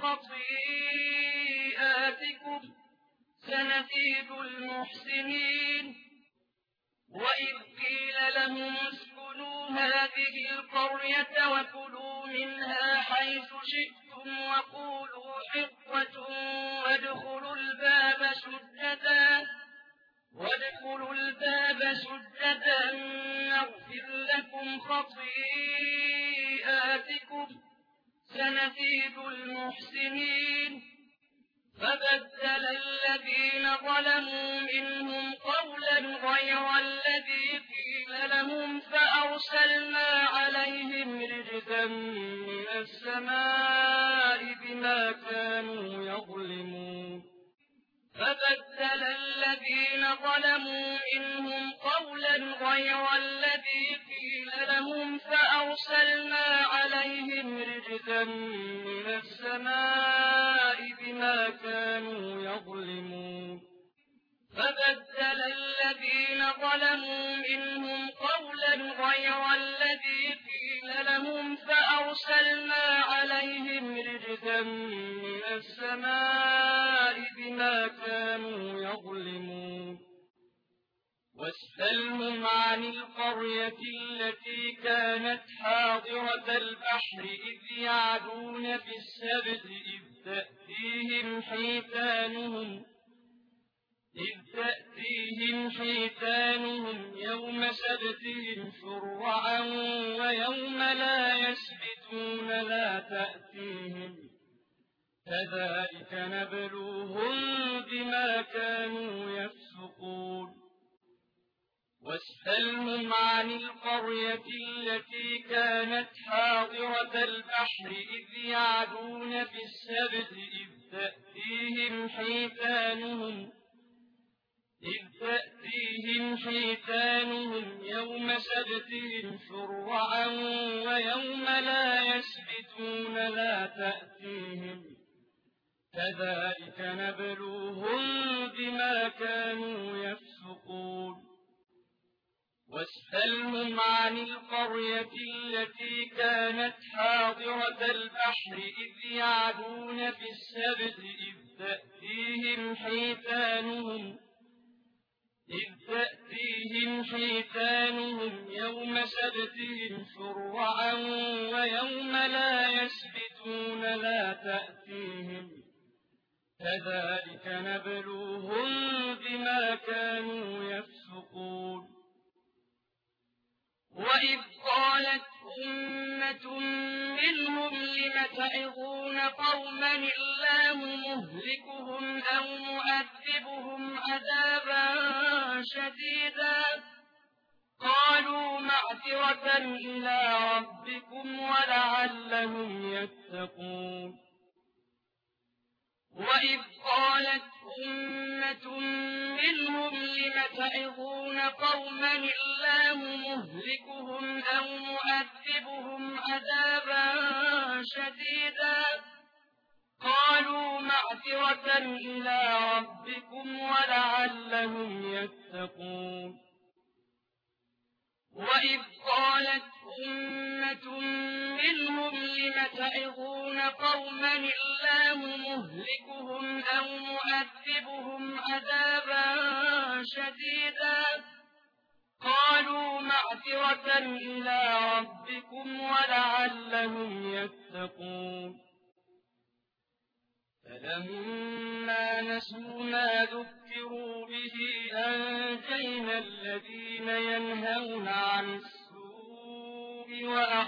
Speaker 1: خطيئاتكم سنزيد المحسنين وإذ قيل لهم اسكنوا هذه القرية وكلوا منها حيث شئتم وقولوا حطة وادخلوا الباب سجدا نغفر لكم خطيئاتكم سنزيد المحسنين فبدل الذين ظلموا منهم قولا غير الذي قيل لهم فأرسلنا عليهم رجزا من السماء بما كانوا يظلمون فبدل الذين ظلموا منهم قولا غير الذي قيل لهم فأرسلنا رجزا من السماء بما كانوا يظلمون فبدل الذين ظلموا منهم قولا غير الذي قيل لهم فأرسلنا عليهم رجزا من السماء بما كانوا يظلمون واسألهم عن القرية التي كانت حاضرة البحر إذ يعدون في السبت إذ تأتيهم حيتانهم يوم سبتهم شرعا ويوم لا يسبتون لا تأتيهم كذلك نبلوهم بما كانوا يفسقون واسألهم عن القرية التي كانت حاضرة البحر إذ يعدون في السبت إذ تأتيهم حيتانهم يوم سبتهم شرعا ويوم لا يسبتون لا تأتيهم كذلك نبلوهم بما كانوا يفسقون واسألهم عن القرية التي كانت حاضرة البحر إذ يعدون في السبت إذ تأتيهم حيتانهم يوم سبتهم شرعا ويوم لا يسبتون لا تأتيهم كذلك نبلوهم بما كانوا يفسقون وإذ قالت أمة منهم لم تعظون قوما الله مهلكهم أو مؤذبهم عذابا شديدا قالوا معذرة إلى ربكم ولعلهم يتقون وإذ قالت أمة منهم لم تعظون قوما الله مهلكهم أو مؤذبهم عذابا شديدا قالوا معذرة إلى ربكم ولعلهم يتقون وإذ قالت أمة منهم لم تعظون قوما الله مهلكهم أو مؤذبهم عذابا شديدا قالوا معذرة إلى ربكم ولعلهم يتقون فلما نسوا ما ذكروا به أنجينا الذين ينهون عن السوء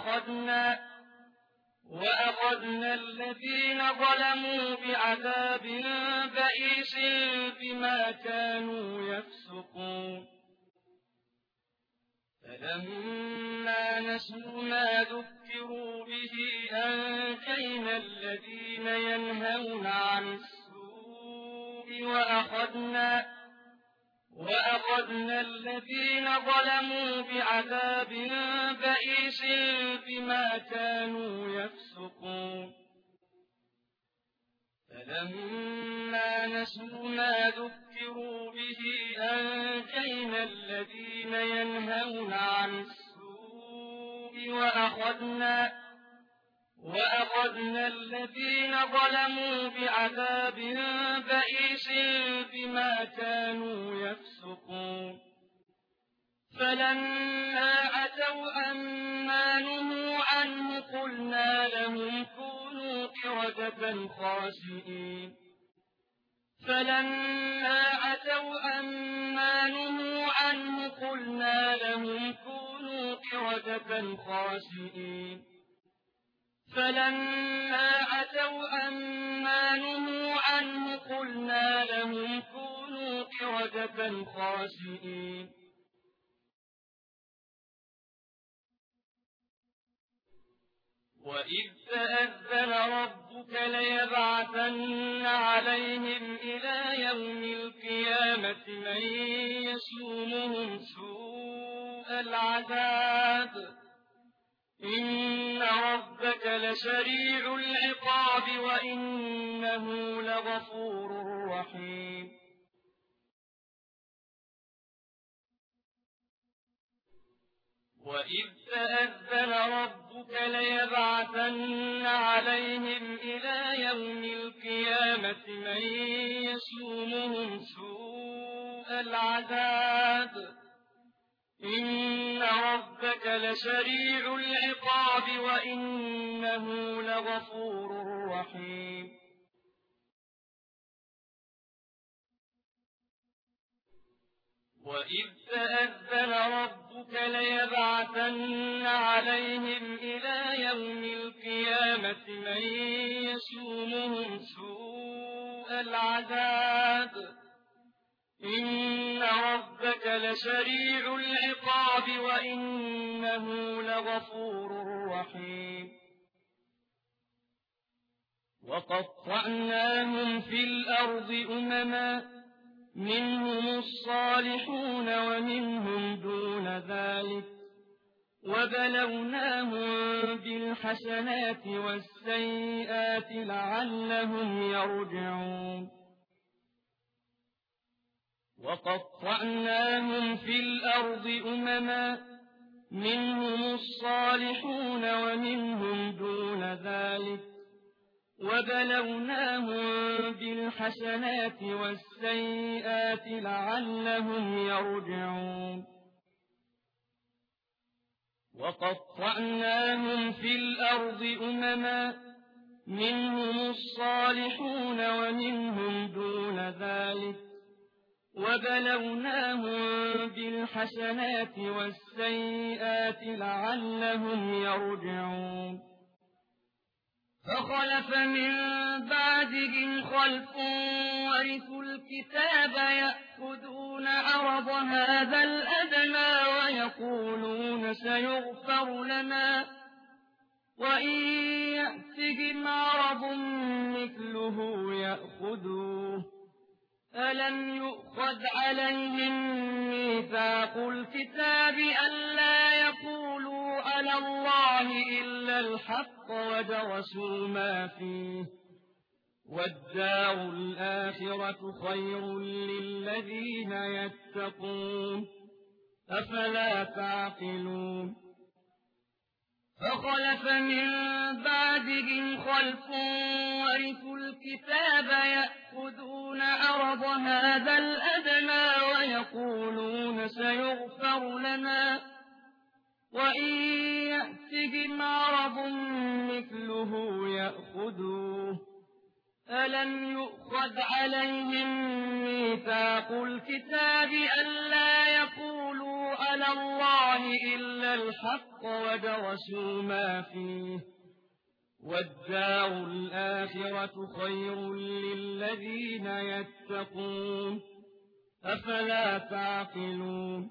Speaker 1: وأخذنا الذين ظلموا بعذاب بئيس بما كانوا يفسقون فلما نسوا ما ذكروا به أنجينا الذين ينهون عن السوء وأخذنا الذين ظلموا بعذاب بئيس بما كانوا يفسقون فلما نسوا ما ذكروا به أنجينا الذين ينهون عن السوء وأخذنا الذين ظلموا بعذاب بئيس بما كانوا يفسقون فلما عتوا عما نهوا عنه قلنا لهم كونوا قردة خاسئين فلما عتوا عما نهوا عنه قلنا لهم كونوا قردة خاسئين فلما عتوا عما نهوا عنه قلنا لهم كونوا قردة خاسئين وإذ تأذن ربك ليبعثن عليهم إلى يوم القيامة من يسومهم سوء العذاب إن ربك لسريع العقاب وإنه لغفور رحيم وإذ تأذن ربك ليبعثن عليهم إلى يوم القيامة من يسومهم سوء العذاب إن ربك لسريع العقاب وإنه لغفور رحيم وإذ تأذن ربك ليبعثن عليهم إلى يوم القيامة من يسومهم سوء العذاب إن ربك لسريع العقاب وإنه لغفور رحيم وقطعناهم في الأرض أمما منهم الصالحون ومنهم دون ذلك وبلوناهم بالحسنات والسيئات لعلهم يرجعون وقطعناهم في الأرض أمما منهم الصالحون ومنهم دون ذلك وبلوناهم بالحسنات والسيئات لعلهم يرجعون وقطعناهم في الأرض أمما منهم الصالحون ومنهم دون ذلك وبلوناهم بالحسنات والسيئات لعلهم يرجعون فخلف من بعدهم خلف ورثوا الكتاب يأخذون عرض هذا الأدنى ويقولون سيغفر لنا وإن يأتهم عرض مثله يأخذوه ألم يؤخذ عليهم ميثاق الكتاب ألا يقولوا على الله إلا الحق ودرسوا ما فيه والدار الآخرة خير للذين يتقون أفلا تعقلون فخلف من بعدهم خلف ورثوا الكتاب يأخذون عرض هذا الأدنى ويقولون سيغفر لنا وإن يأتهم عرض مثله يأخذوه ألم يؤخذ عليهم ميثاق الكتاب ألا يقولوا على الله إلا الحق ودرسوا ما فيه والدار الآخرة خير للذين يتقون أفلا تعقلون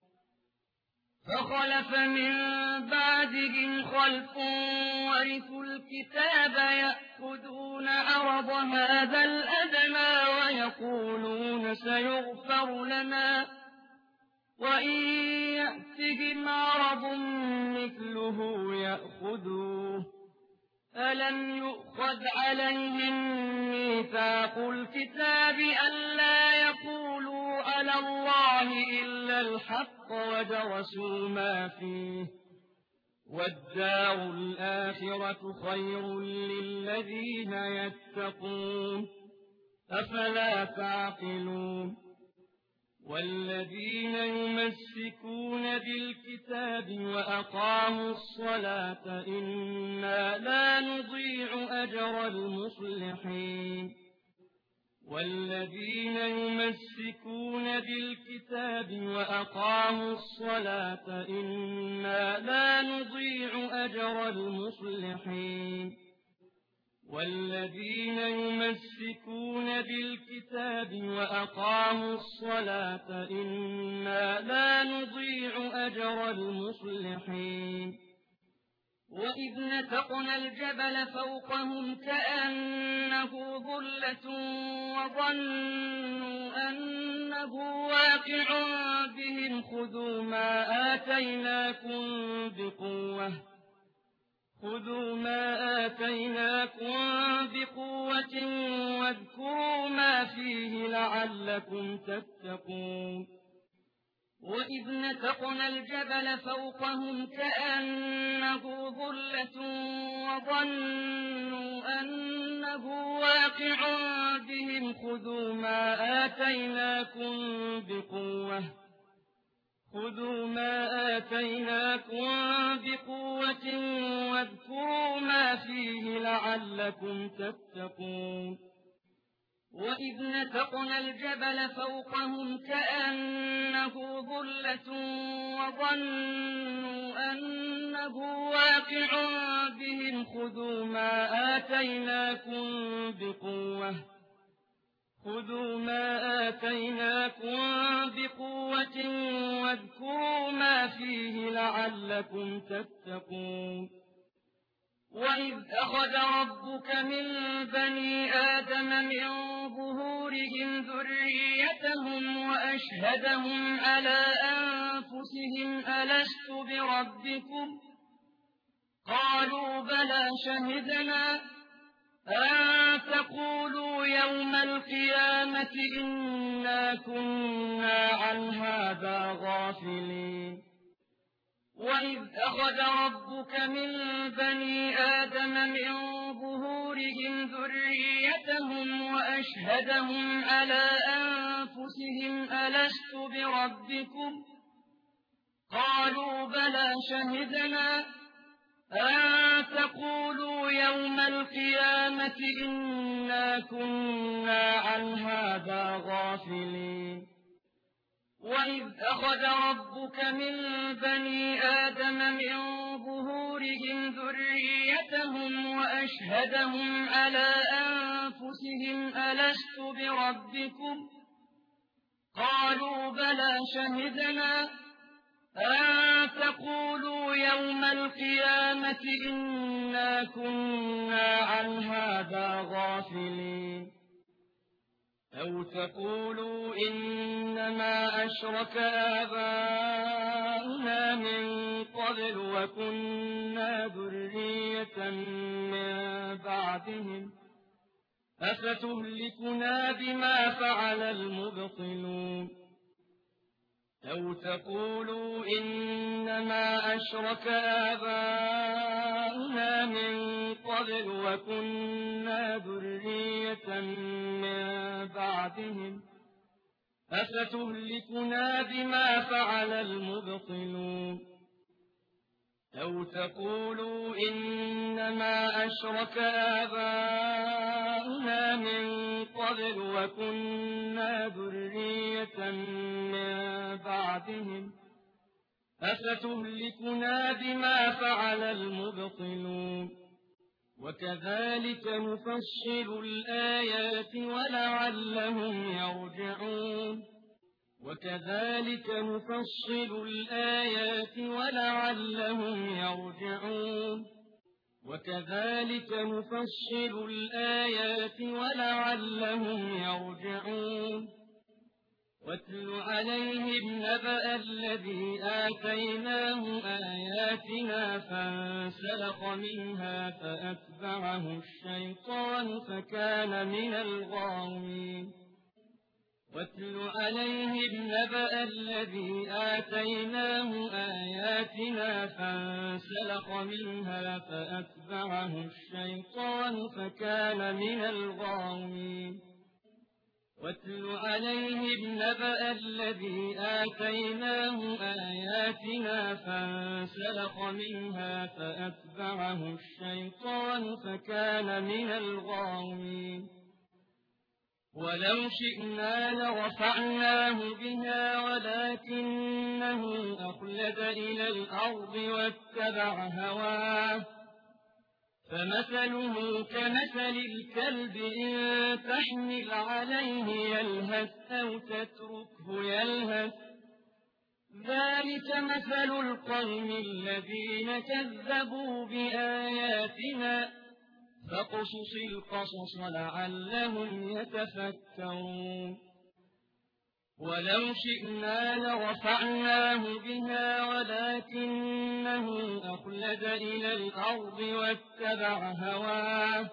Speaker 1: فخلف من بعدهم خلف ورثوا الكتاب يأخذون عرض هذا الأدنى ويقولون سيغفر لنا وإن يأتهم عرض مثله يأخذوه ألم يؤخذ عليهم ميثاق الكتاب ألا يقولوا على الله إلا الحق ودرسوا ما فيه والدار الآخرة خير للذين يتقون أفلا تعقلون والذين يمسكون بالكتاب وأقاموا الصلاة إنا لا نضيع أجر المصلحين والذين يمسكون بالكتاب وأقاموا الصلاة إنا لا نضيع أجر المصلحين والذين يمسكون بالكتاب وأقاموا الصلاة إنا لا نضيع أجر المصلحين وإذ نتقنا الجبل فوقهم كأنه ظلة وظنوا أنه واقع بهم خذوا ما آتيناكم بقوة خذوا ما آتيناكم بقوة واذكروا ما فيه لعلكم تتقون وإذ نتقنا الجبل فوقهم كأنه ظلة وظنوا أنه واقع بهم خذوا ما آتيناكم بقوة واذكروا ما فيه لعلكم تتقون وإذ نتقنا الجبل فوقهم كأنه ظلة وظنوا أنه واقع بهم خذوا ما آتيناكم بقوة واذكروا ما فيه لعلكم تتقون وإذ أخذ ربك من بني آدم من ظهورهم ذريتهم وأشهدهم على أنفسهم ألست بربكم قالوا بلى شهدنا أن تقولوا يوم القيامة إنا كنا عن هذا غافلين وإذ أخذ ربك من بني آدم من ظهورهم ذريتهم وأشهدهم على أنفسهم ألست بربكم قالوا بلى شهدنا أن تقولوا يوم القيامة إنا كنا عن هذا غافلين وإذ أخذ ربك من بني آدم من ظهورهم ذريتهم وأشهدهم على أنفسهم ألست بربكم قالوا بلى شهدنا أن تقولوا يوم القيامة إنا كنا عن هذا غافلين أو تقولوا إنما أشرك آباؤنا من قبل وكنا ذرية من بعدهم أفتهلكنا بما فعل المبطلون أو تقولوا إنما أشرك آباؤنا من قبل وكنا ذرية من بعدهم أفتهلكنا بما فعل المبطلون أو تقولوا إنما أشرك آباؤنا من قبل وكنا ذرية من بعدهم أفتهلكنا بما فعل المبطلون وكذلك نفصل الآيات ولعلهم يرجعون وكذلك نفصل الآيات ولعلهم يرجعون وكذلك نفصل الآيات ولعلهم يرجعون واتل عليهم نبأ الذي آتيناه آياتنا فانسلخ منها فأتبعه الشيطان فكان من الغاوين واتل عليهم نبأ الذي آتيناه آياتنا فانسلخ منها فأتبعه الشيطان فكان من الغاوين واتل عليهم نبأ الذي آتيناه آياتنا فانسلخ منها فأتبعه الشيطان فكان من الغاوين ولو شئنا لرفعناه بها ولكنه أخلد إلى الأرض واتبع هواه فمثله كمثل الكلب إن تحمل عليه يلهث أو تتركه يلهث ذلك مثل القوم الذين كذبوا بآياتنا فاقصص القصص لعلهم يتفكرون ولو شئنا لرفعناه بها ولكنه أخلد إلى الأرض واتبع هواه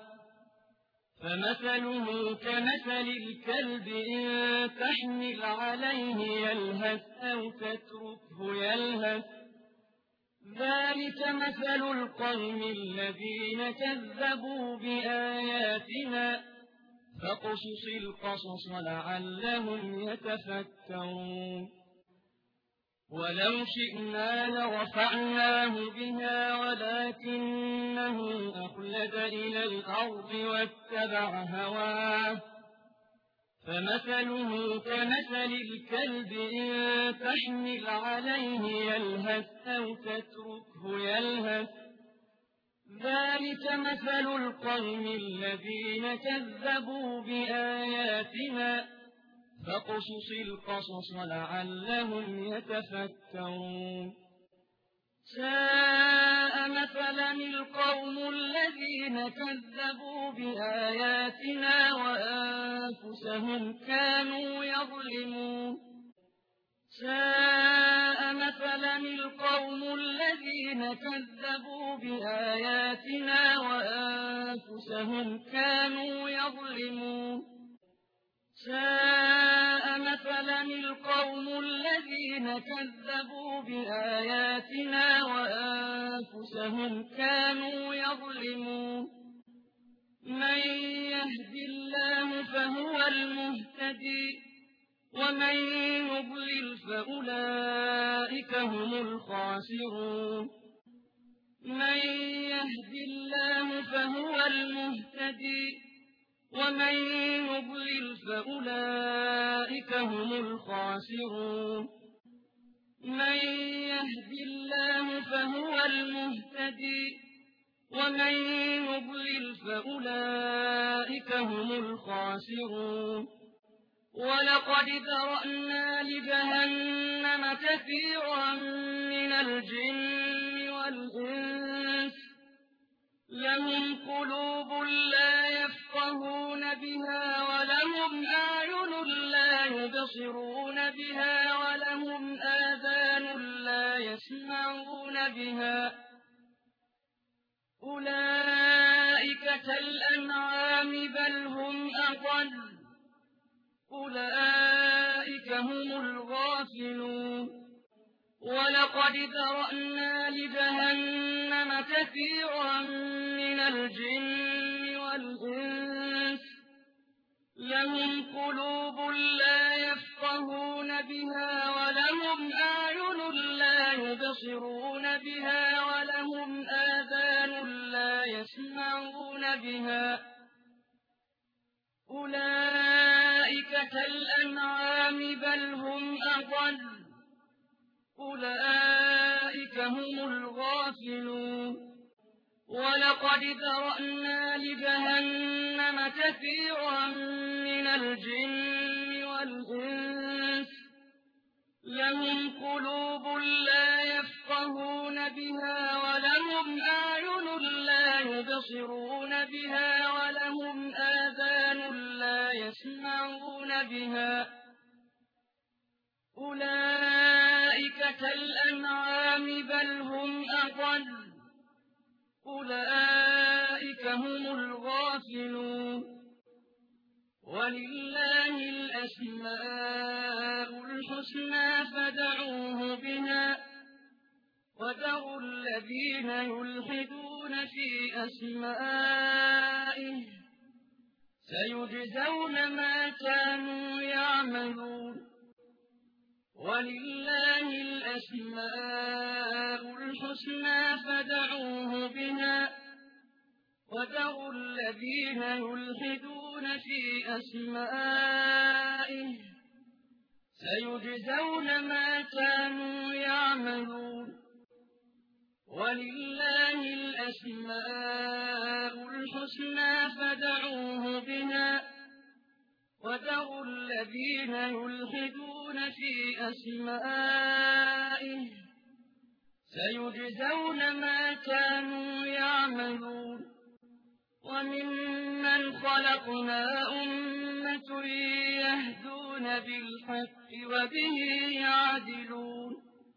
Speaker 1: فمثله كمثل الكلب إن تحمل عليه يلهث أو تتركه يلهث ذلك مثل القوم الذين كذبوا بآياتنا فاقصص القصص لعلهم يتفكرون ولو شئنا لرفعناه بها ولكنه أخلد إلى الأرض واتبع هواه فمثله كمثل الكلب إن تحمل عليه يلهث أو تتركه يلهث ذلك مثل القوم الذين كذبوا بآياتنا فاقصص القصص لعلهم يتفكرون ساء مثلا القوم الذين كذبوا بآياتنا وأنفسهم كانوا يظلمون ساء مثلا القوم الذين كذبوا بآياتنا وأنفسهم كانوا يظلمون ساء مثلا القوم الذين كذبوا بآياتنا وأنفسهم كانوا يظلمون من يهد الله فهو المهتدي ومن يضلل فأولئك هم الخاسرون من يهد الله فهو المهتدي ومن يضلل فأولئك هم الخاسرون من يهد الله فهو المهتدي ومن يضلل فأولئك هم الخاسرون ولقد ذرأنا لجهنم كثيرا من الجن والإنس لهم قلوب لا يفقهون بها ولهم أعين لا يبصرون بها ولهم آذان لا يسمعون بها أولئك كالأنعام بل هم أضل أولئك هم الغافلون ولقد ذرأنا لجهنم كثيرا من الجن والإنس لهم قلوب لا يفقهون بها ولهم أعين لا يبصرون بها ولهم آذان لا يسمعون بها أولئك كالأنعام بل هم أضل أولئك هم الغافلون ولقد ذرأنا لجهنم كثيرا من الجن والإنس لهم قلوب لا يفقهون بها ولهم أعين لا يبصرون بها ولهم آذان لا يسمعون بها أولئك كالأنعام بل هم أضل أولئك هم الغافلون ولله الأسماء الحسنى فادعوه بها وذروا الذين يلحدون في أسمائه سيجزون ما كانوا يعملون ولله الأسماء الحسنى فادعوه بها وذروا الذين يلحدون في أسمائه سيجزون ما كانوا يعملون ولله الأسماء الحسنى فادعوه بها وذروا الذين يلحدون في أسمائه سيجزون ما كانوا يعملون وممن خلقنا أمة يهدون بالحق وبه يعدلون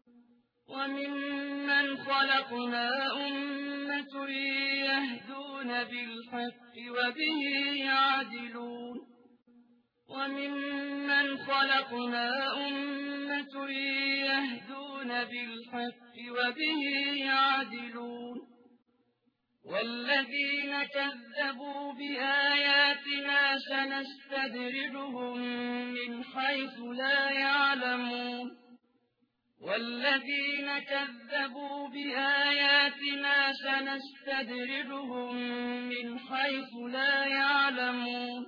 Speaker 1: وممن خلقنا أمة يهدون بالحق وبه يعدلون وممن خلقنا أمة يهدون بالحق وبه يعدلون والذين كذبوا بآياتنا سنستدرجهم من حيث لا يعلمون والذين كذبوا بآياتنا سنستدرجهم من حيث لا يعلمون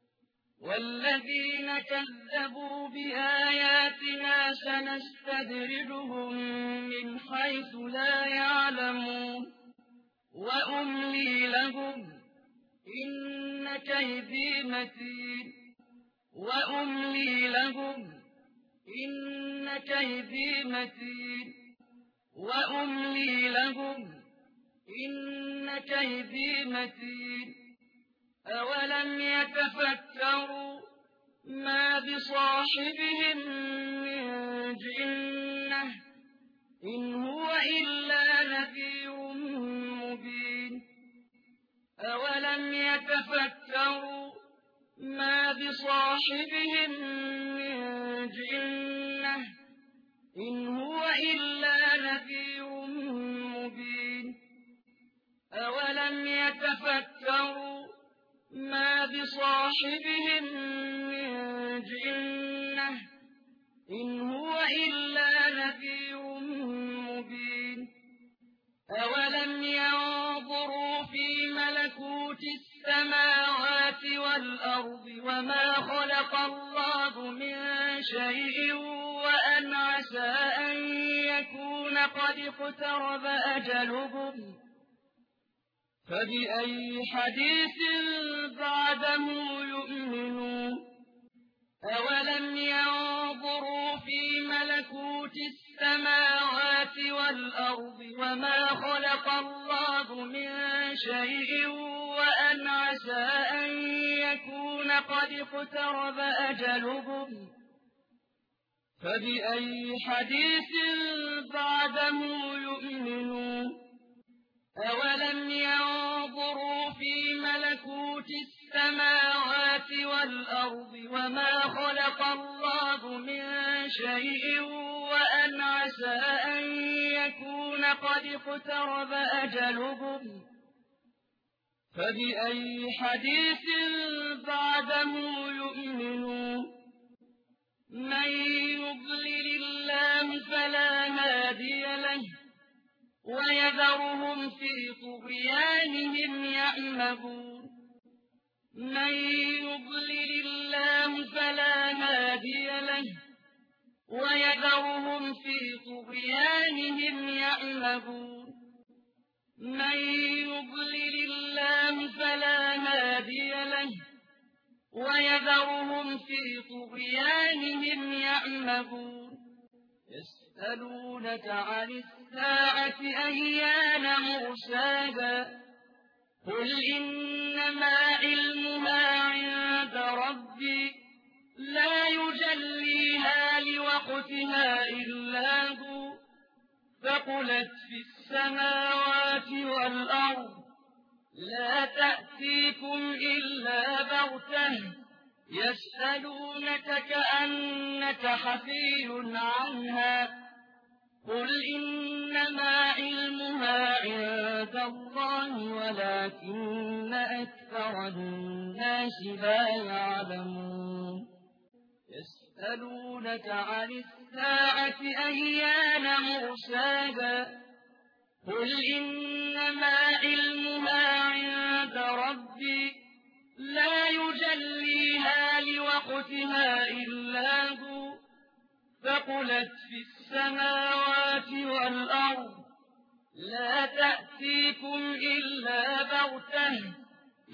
Speaker 1: والذين كذبوا بآياتنا سنستدرجهم من حيث لا يعلمون وأملي لهم إن كيدي متين وأملي لهم إن كيدي متين وأملي لهم إن كيدي متين أولم يتفكروا ما بصاحبهم من جنة إن هو إلا نذير مبين أولم يتفكروا ما بصاحبهم من جنة إن هو إلا نذير مبين أولم يتفكروا ما بصاحبهم من جنة إن هو إلا نذير مبين أولم ينظروا في ملكوت السماوات والأرض وما خلق الله من شيء وأن عسى أن يكون قد اقترب أجلهم فبأي حديث بعده يؤمنون أولم ينظروا في ملكوت السماوات والأرض وما خلق الله من شيء وأن عسى أن يكون قد اقترب أجلهم فبأي حديث بعده يؤمنون أولم ينظروا في ملكوت السماوات والأرض وما خلق الله من شيء وأن عسى أن يكون قد اقترب أجلهم فبأي حديث بعده يؤمنون من يضلل الله فلا هادي له ويذرهم في طغيانهم يعمهون من يضلل الله فلا هادي له ويذرهم في طغيانهم يعمهون من يضلل الله فلا هادي له ويذرهم في طغيانهم يعمهون يسألونك عن الساعة أيان مرساها قل إنما علمها عند ربي لا يجليها لوقتها إلا هو ثقلت في السماوات والأرض لا تأتيكم إلا بغتة يسألونك كأنك حفي عنها قل إنما علمها عند الله ولكن أكثر الناس لا يعلمون يسألونك عن الساعة أيان مرساها قل إنما علمها عند ربي لا يجليها لوقتها إلا هو ثقلت في السماوات والأرض لا تأتيكم إلا بغتة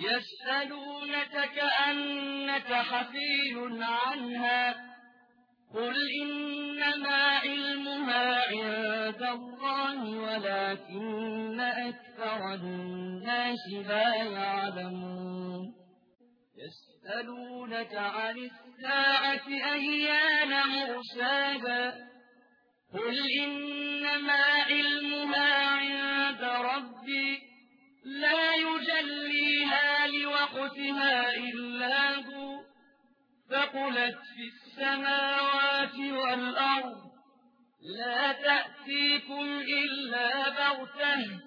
Speaker 1: يسألونك كأنك حفي عنها قل إنما علمها عند الله ولكن أكثر الناس لا يعلمون يسألونك عن الساعة أيان مرساها قل إنما علمها عند ربي لا يجليها لوقتها إلا هو ثقلت في السماوات والأرض لا تأتيكم إلا بغتة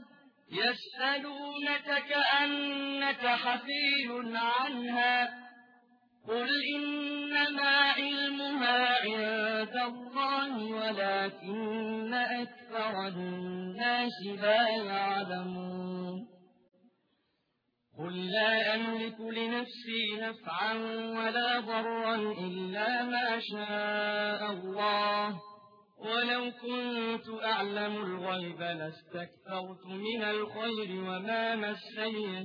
Speaker 1: يسألونك كأنك حفي عنها قل إنما علمها عند الله ولكن أكثر الناس لا يعلمون قل لا أملك لنفسي نفعا ولا ضرا إلا ما شاء الله ولو كنت أعلم الغيب لاستكثرت من الخير وما مسني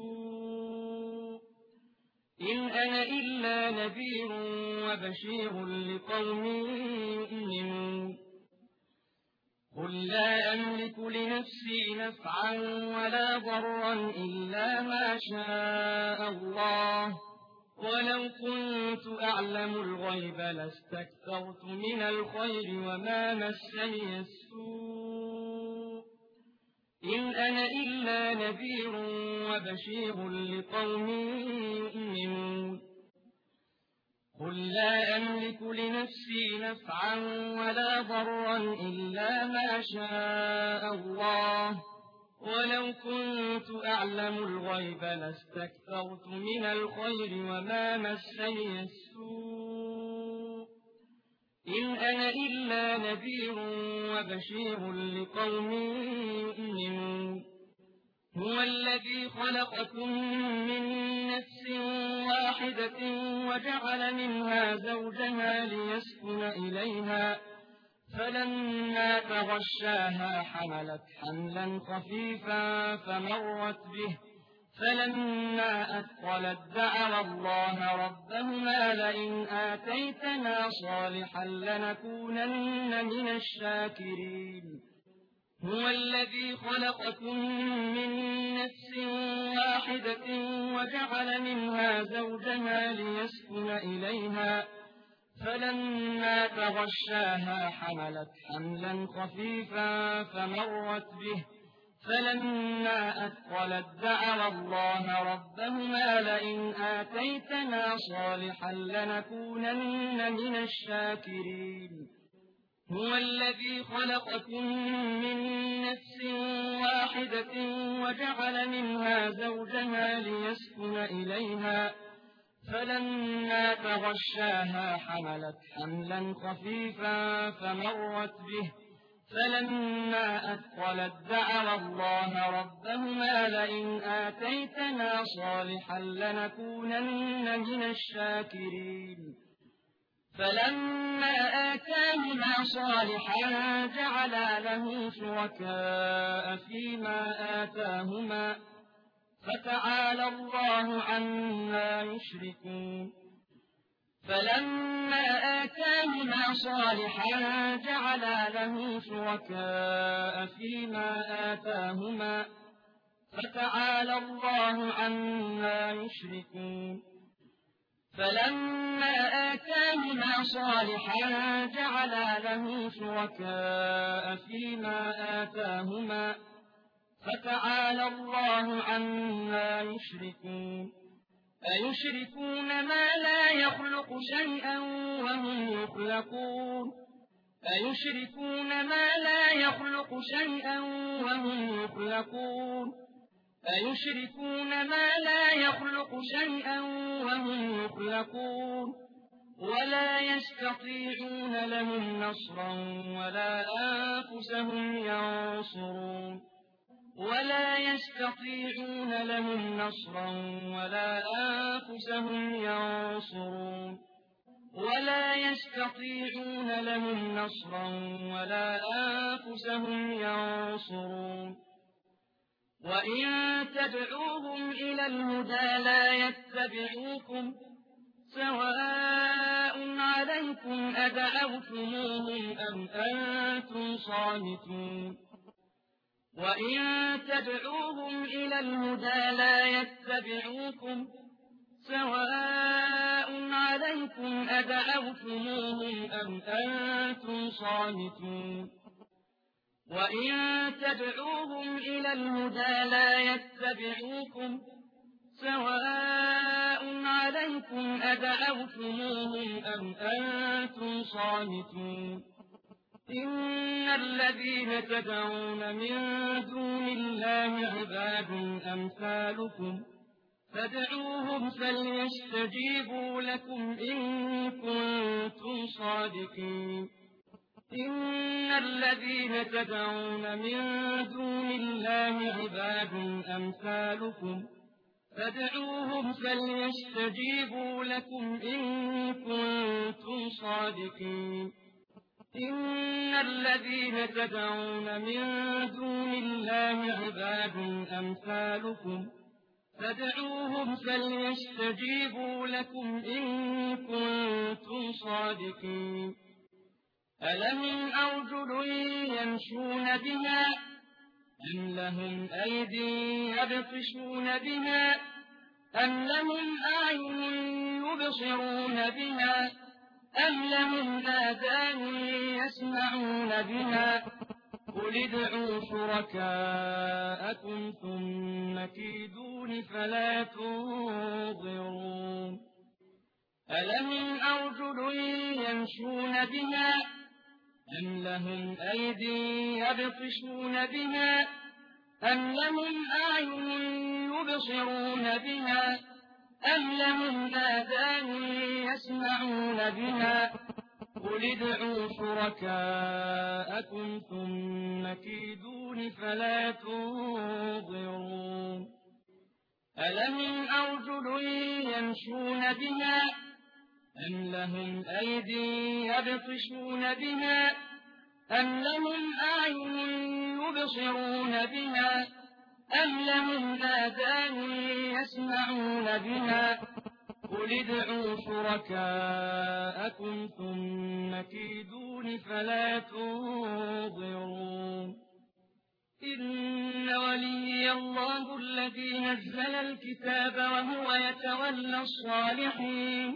Speaker 1: السوء إن أنا إلا نذير وبشير لقوم يؤمنون قل لا أملك لنفسي نفعا ولا ضرا إلا ما شاء الله ولو كنت أعلم الغيب لاستكثرت من الخير وما مسني السوء إن أنا إلا نذير وبشير لقوم يؤمنون قل لا أملك لنفسي نفعا ولا ضرا إلا ما شاء الله ولو كنت أعلم الغيب لاستكثرت من الخير وما مسني السوء إن أنا إلا نذير وبشير لقوم يؤمنون هو الذي خلقكم من نفس واحدة وجعل منها زوجها ليسكن إليها فلما تغشاها حملت حملا خفيفا فمرت به فلما أثقلت دعوا الله ربهما لئن آتيتنا صالحا لنكونن من الشاكرين هو الذي خلقكم من نفس واحدة وجعل منها زوجها ليسكن إليها فلما تغشاها حملت حملا خفيفا فمرت به فلما أثقلت دعوا الله ربهما لئن آتيتنا صالحا لنكونن من الشاكرين هو الذي خلقكم من نفس واحدة وجعل منها زوجها ليسكن إليها فلما تغشاها حملت حملا خفيفا فمرت به فلما أثقلت دعوا الله ربهما لئن آتيتنا صالحا لنكونن من الشاكرين فلما آتاهما صالحا جعلا له شركاء فيما آتاهما فتعالى الله عما يشركون فلما آتاهما صالحا جعلا له شركاء فيما آتاهما فتعالى الله عما يشركون فلما آتاهما صالحا جعلا له شركاء فيما آتاهما فتعالى الله عما يشركون أيشركون ما لا يخلق شيئا وهم يخلقون أيشركون ما لا يخلق شيئا وهم يخلقون أيشركون ما لا يخلق شيئا وهم يخلقون ولا يستطيعون لهم نصرا ولا أنفسهم ينصرون ولا يستطيعون لهم نصرا ولا أنفسهم ينصرون ولا يستطيعون لهم نصرا ولا أنفسهم ينصرون وإن تدعوهم إلى الهدى لا يتبعوكم سواء عليكم أدعوتموهم أم أنتم صامتون وإن تدعوهم إلى الهدى لا يتبعوكم سواء عليكم أدعوتموهم أم أنتم صامتون وإن تدعوهم إلى الهدى لا يتبعوكم سواء عليكم أدعوتموهم أم أنتم صامتون إن الذين تدعون من دون الله عباد أمثالكم فادعوهم فليستجيبوا لكم إن كنتم صادقين إن الذين تدعون من دون الله عباد أمثالكم فادعوهم فليستجيبوا لكم إن كنتم صادقين إن الذين تدعون من دون الله عباد أمثالكم فادعوهم فليستجيبوا لكم إن كنتم صادقين ألهم أرجل يمشون بها أم لهم أيد يبطشون بها أم لهم أعين يبصرون بها أم لهم آذان يسمعون بها قل ادعوا شركاءكم ثم كيدون فلا تنظرون ألهم أرجل يمشون بها أم لهم أيد يبطشون بها أم لهم أعين يبصرون بها أم لهم آذان يسمعون بها قل ادعوا شركاءكم ثم كيدون فلا تنظرون ألهم أرجل يمشون بها أم لهم أيد يبطشون بها أم لهم أعين يبصرون بها أم لهم آذان يسمعون بها قل ادعوا شركاءكم ثم كيدون فلا تنظرون إن وليي الله الذي نزل الكتاب وهو يتولى الصالحين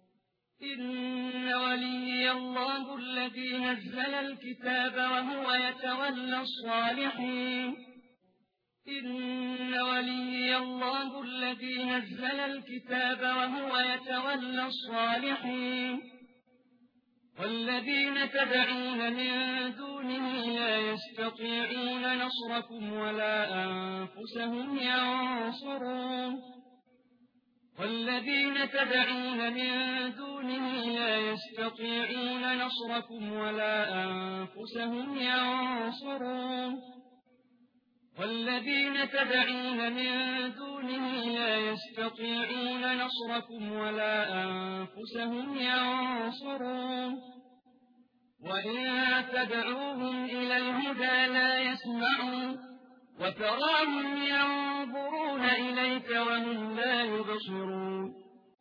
Speaker 1: إن وليي الله الذي نزل الكتاب وهو يتولى الصالحين إن وليي الله الذي نزل الكتاب وهو يتولى الصالحين والذين تدعون من دونه لا يستطيعون نصركم ولا أنفسهم ينصرون والذين تدعون من دونه لا يستطيعون نصركم ولا أنفسهم ينصرون والذين تدعون من دونه لا يستطيعون نصركم ولا أنفسهم ينصرون وإن تدعوهم إلى الهدى لا يسمعون وتراهم ينظرون إليك وهم لا يبصرون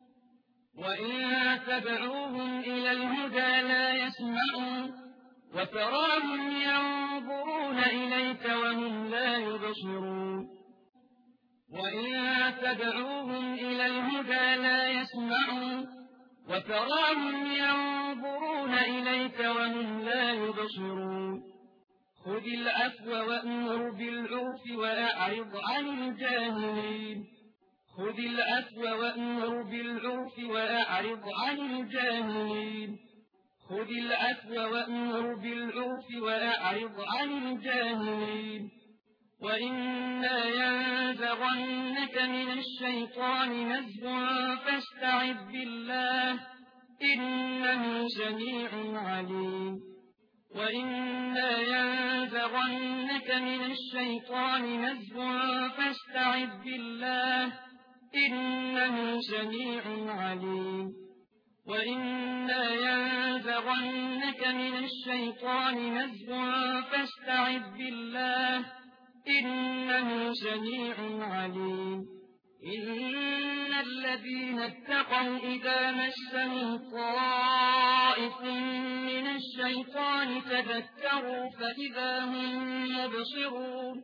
Speaker 1: وإن تدعوهم إلى الهدى لا يسمعون وتراهم ينظرون إليك وهم لا يبصرون وإن تدعوهم إلى الهدى لا يسمعون وتراهم ينظرون إليك وهم لا يبصرون خذ العفو وأمر بالعرف وأعرض عن الجاهلين خذ العفو وأمر بالعرف وأعرض عن الجاهلين خذ العفو وأمر بالعرف وأعرض عن الجاهلين وإما ينزغنك من الشيطان نزغ فاستعذ بالله إنه سميع عليم وإما ينزغنك من الشيطان نزغ فاستعذ بالله إنه سميع عليم وإما ينزغنك من الشيطان نزغ فاستعذ بالله إنه سميع عليم إن الذين اتقوا إذا مسهم طائف من الشيطان تذكروا فإذا هم مبصرون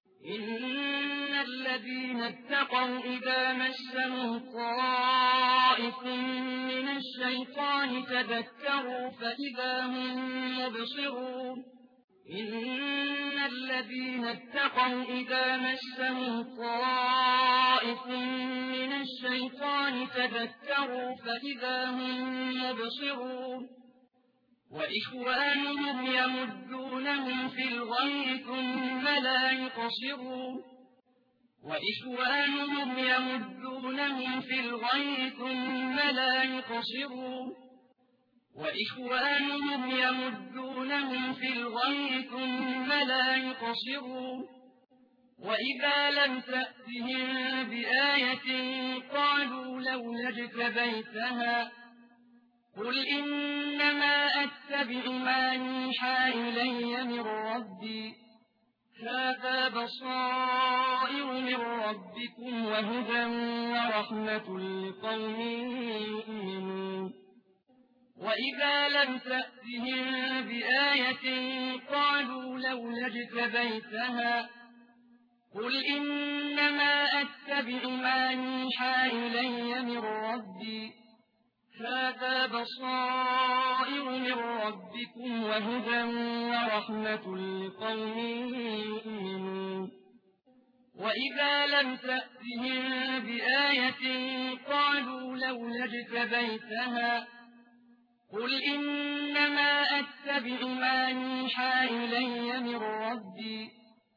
Speaker 1: إن الذين اتقوا إذا مسهم طائف من الشيطان تذكروا فإذا هم مبصرون إن الذين اتقوا إذا مسهم طائف من الشيطان تذكروا فإذا هم مبصرون وإخوانهم يمدونهم في الغي ثم لا يقصرون وإخوانهم يمدونهم في الغي ثم لا يقصرون وإخوانهم يمدونهم في الغي ثم لا يقصرون وإذا لم تأتهم بآية قالوا لولا اجتبيتها قل إنما أتبع ما يوحى إلي من ربي هذا بصائر من ربكم وهدى ورحمة لقوم يؤمنون وإذا لم تأتهم بآية قالوا لولا اجتبيتها قل إنما أتبع ما يوحى إلي من ربي هذا بصائر من ربكم وهدى ورحمة لقوم يؤمنون وإذا لم تأتهم بآية قالوا لولا اجتبيتها قل إنما أتبع ما يوحى إلي من ربي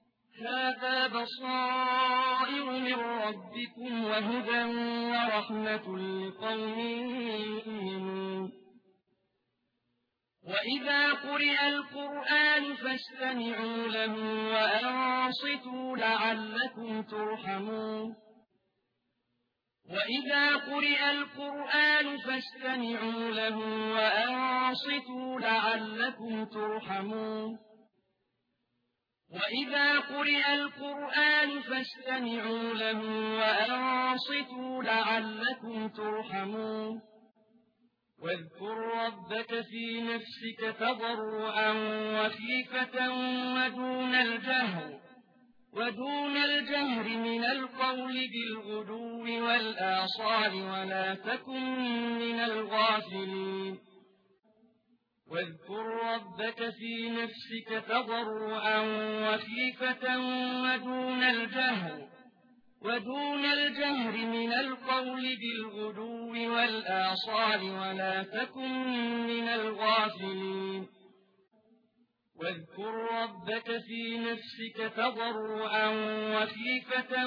Speaker 1: هذا بصائر من ربكم وهدى ورحمة لقوم يؤمنون وإذا قرئ القرآن فاستمعوا له وأنصتوا لعلكم ترحمون وإذا قرئ القرآن فاستمعوا له وأنصتوا لعلكم ترحمون وإذا قرئ القرآن فاستمعوا له وأنصتوا لعلكم ترحمون واذكر ربك في نفسك تضرعا وخيفة ودون الجهر من القول بالغدو والآصال ولا تكن من الغافلين واذكر ربك في نفسك تضرعا وخيفة ودون الجهر من القول بالغدو والآصال ولا تكن من الغافلين واذكر ربك في نفسك تضرعا وخيفة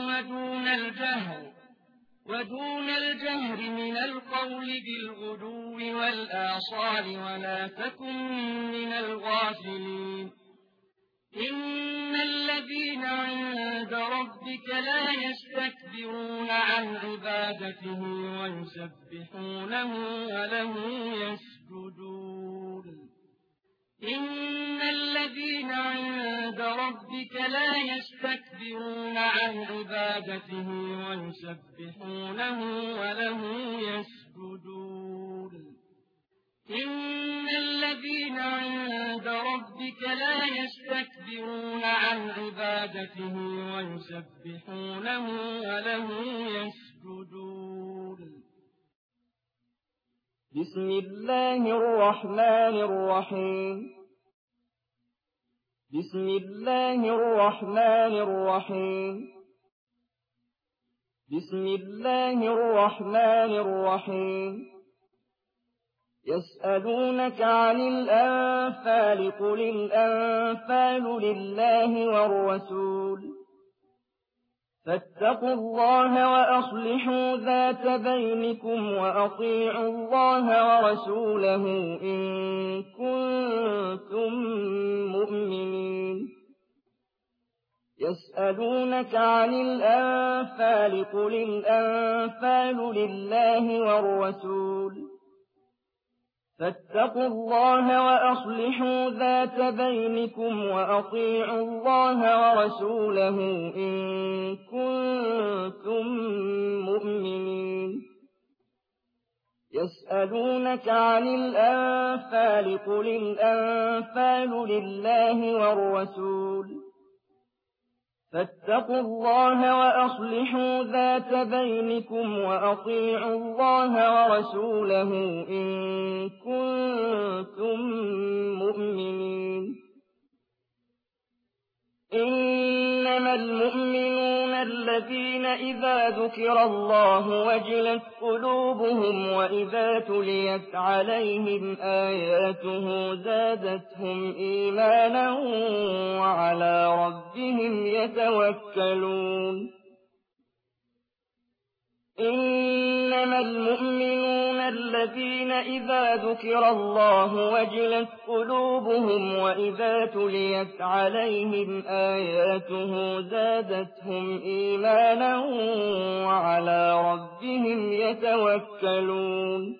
Speaker 1: ودون الجهر من القول بالغدو والآصال ولا تكن من الغافلين إن الذين عند ربك لا يستكبرون عن عبادته ويسبحونه وله يسجدون إن الذين عند ربك لا يستكبرون عن عبادته ويسبحونه وله يسجدون إن الذين عند ربك لا يستكبرون عن عبادته ويسبحونه وله يسجدون
Speaker 2: بسم الله الرحمن الرحيم بسم الله الرحمن الرحيم بسم الله الرحمن الرحيم يسألونك عن الأنفال قل الأنفال لله والرسول فاتقوا الله وأصلحوا ذات بينكم وأطيعوا الله ورسوله إن كنتم مؤمنين يسألونك عن الأنفال قل الأنفال لله والرسول فاتقوا الله وأصلحوا ذات بينكم وأطيعوا الله ورسوله إن كنتم مؤمنين يسألونك عن الأنفال قل الأنفال لله والرسول فاتقوا الله وأصلحوا ذات بينكم وأطيعوا الله ورسوله إن كنتم مؤمنين إنما المؤمنون الذين إذا ذكر الله وجلت قلوبهم وإذا تليت عليهم آياته زادتهم إيمانا وعلى ربهم يتوكلون إنما المؤمنون الذين إذا ذكر الله وجلت قلوبهم وإذا تليت عليهم آياته زادتهم إيمانا وعلى ربهم يتوكلون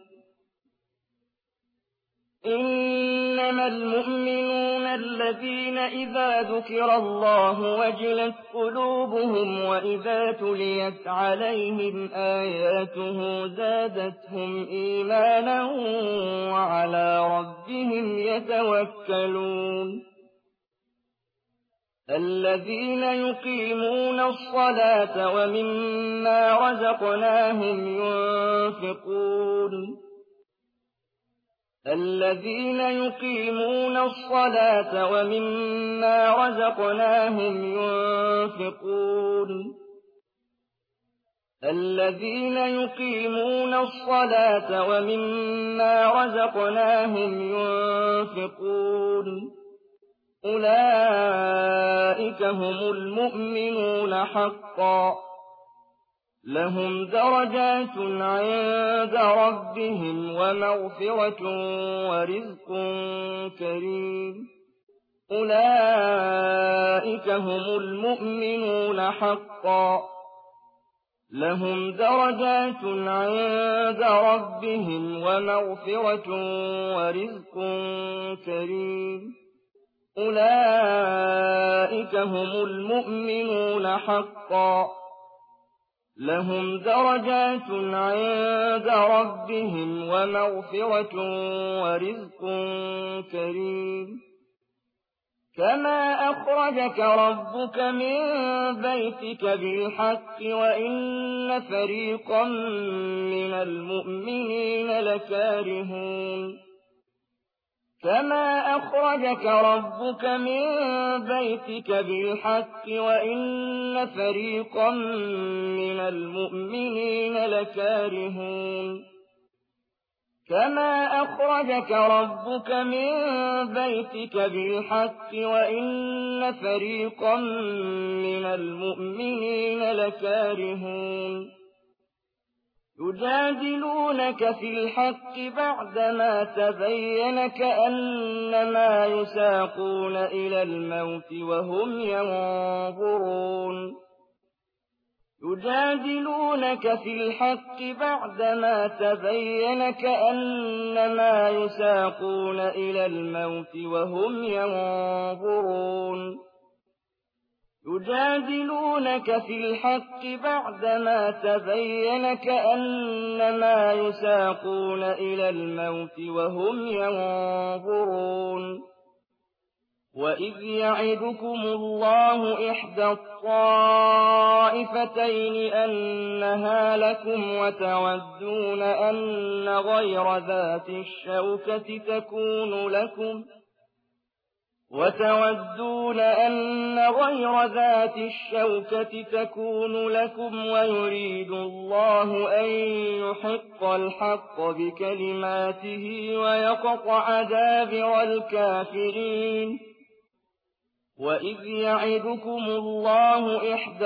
Speaker 2: إنما المؤمنون الذين إذا ذكر الله وجلت قلوبهم وإذا تليت عليهم آياته زادتهم إيمانا وعلى ربهم يتوكلون الذين يقيمون الصلاة ومما رزقناهم ينفقون الذين يقيمون الصلاة ومما رزقناهم ينفقون الذين يقيمون الصلاة ومما رزقناهم ينفقون أولئك هم المؤمنون حقا لهم درجات عند ربهم ومغفرة ورزق كريم أولئك هم المؤمنون حقا لهم درجات عند ربهم ومغفرة ورزق كريم أولئك هم المؤمنون حقا لهم درجات عند ربهم ومغفرة ورزق كريم كما أخرجك ربك من بيتك بالحق وإن فريقا من المؤمنين لكارهون كما أخرجك ربك من بيتك بالحق وإن فريقا من المؤمنين لكارهون كما أخرجك ربك من بيتك بالحق وإن فريقا من المؤمنين لكارهون يجادلونك في الحق بعدما تبين كأنما يساقون إلى الموت وهم ينظرون يجادلونك في الحق بعدما تبين كأنما يساقون إلى الموت وهم ينظرون يجادلونك في الحق بعدما تبين كأنما يساقون إلى الموت وهم ينظرون وإذ يعدكم الله إحدى الطائفتين أنها لكم وتودون أن غير ذات الشوكة تكون لكم ويريد الله أن يحق الحق بكلماته ويقطع دابر الكافرين وإذ يعدكم الله إحدى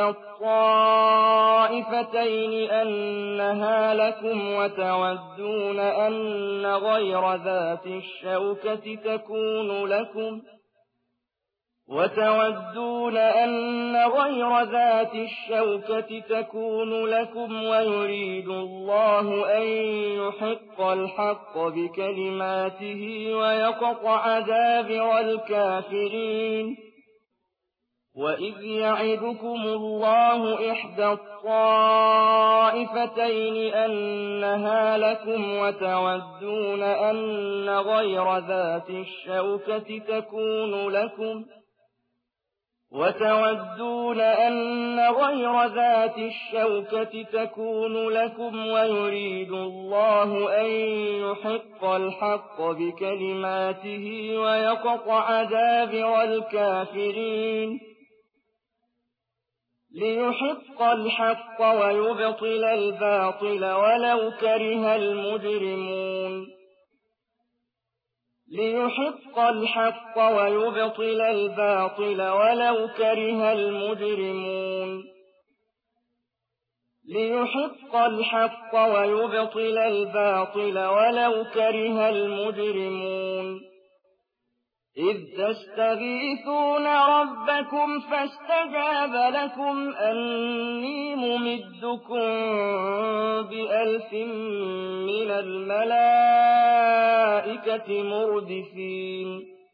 Speaker 2: الطائفتين أنها لكم وتودون أن غير ذات الشوكة تكون غير ذات الشوكة تكون لكم ويريد الله أن يحق الحق بكلماته ويقطع دابر الكافرين وإذ يعدكم الله إحدى الطائفتين أنها لكم وتودون أن غير ذات الشوكة تكون لكم ويريد الله أن يحق الحق بكلماته ويقطع دابر الكافرين ليحق الحق ويبطل الباطل ولو كره المجرمون إذ تستغيثون ربكم فاستجاب لكم أني ممدكم ب1000 من الملائكة مردفين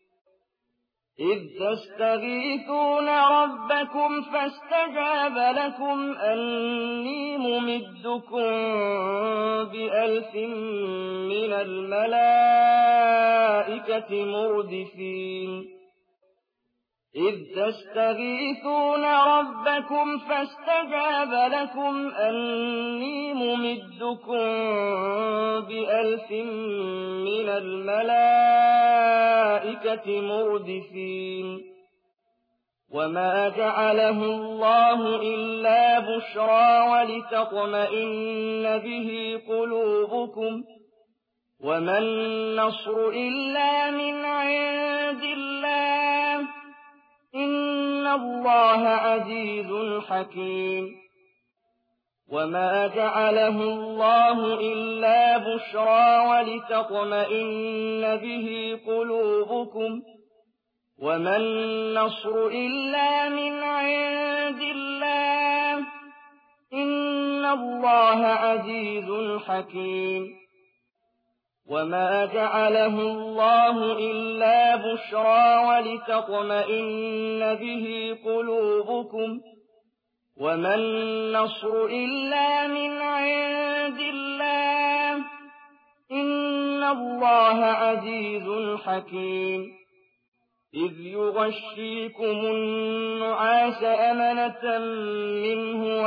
Speaker 2: وما جعله الله إلا بشرى ولتطمئن به قلوبكم وما النصر إلا من عند الله إن الله عزيز حكيم وما جعله الله إلا بشرى ولتطمئن به قلوبكم وما النصر إلا من عند الله إن الله عزيز حكيم وما جعله الله إلا بشرى ولتطمئن به قلوبكم وما النصر إلا من عند الله إن الله عزيز حكيم إذ يغشيكم النعاس أمنة منه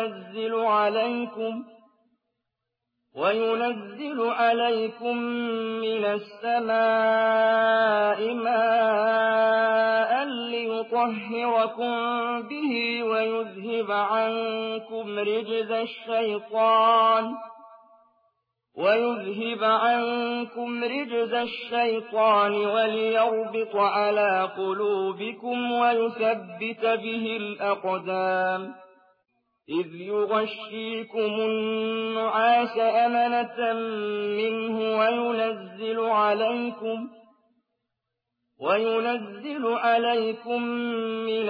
Speaker 2: وينزل عليكم من السماء ماء ليطهركم به ويذهب عنكم رجز الشيطان وليربط على قلوبكم ويثبت به الأقدام إذ يغشيكم النعاس أمنة منه وينزل عليكم من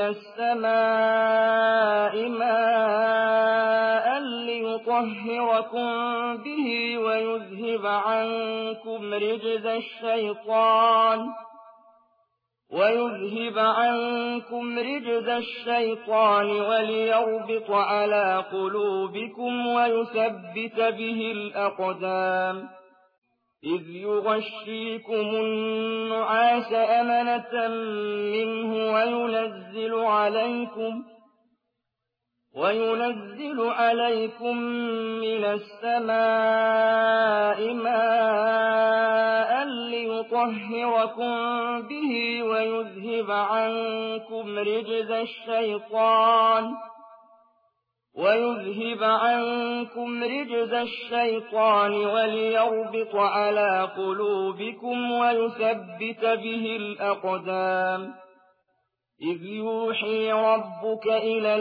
Speaker 2: السماء ماء ليطهركم به ويذهب عنكم رجز الشيطان وليربط على قلوبكم ويثبت به الأقدام إذ يغشيكم النعاس أمنة منه وينزل عليكم من السماء ماء ليطهركم به ويذهب عنكم رجز الشيطان وليربط على قلوبكم ويثبت به الأقدام إذ يوحي ربك إلى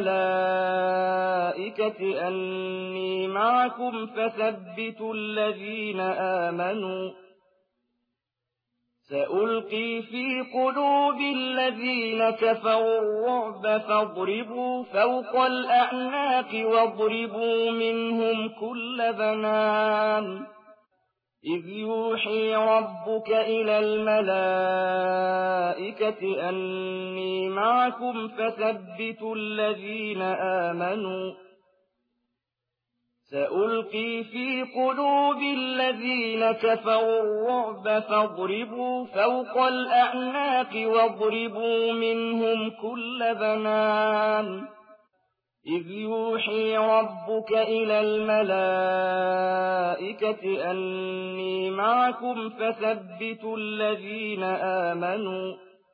Speaker 2: الملائكة أني معكم فثبتوا الذين آمنوا سألقي في قلوب الذين كفروا الرعب فاضربوا فوق الأعناق واضربوا منهم كل بنان إذ يوحي ربك إلى الملائكة أني معكم فثبتوا الذين آمنوا سألقي في قلوب الذين كفروا الرعب فاضربوا فوق الأعناق واضربوا منهم كل بنان إذ يوحي ربك إلى الملائكة أني معكم فثبتوا الذين آمنوا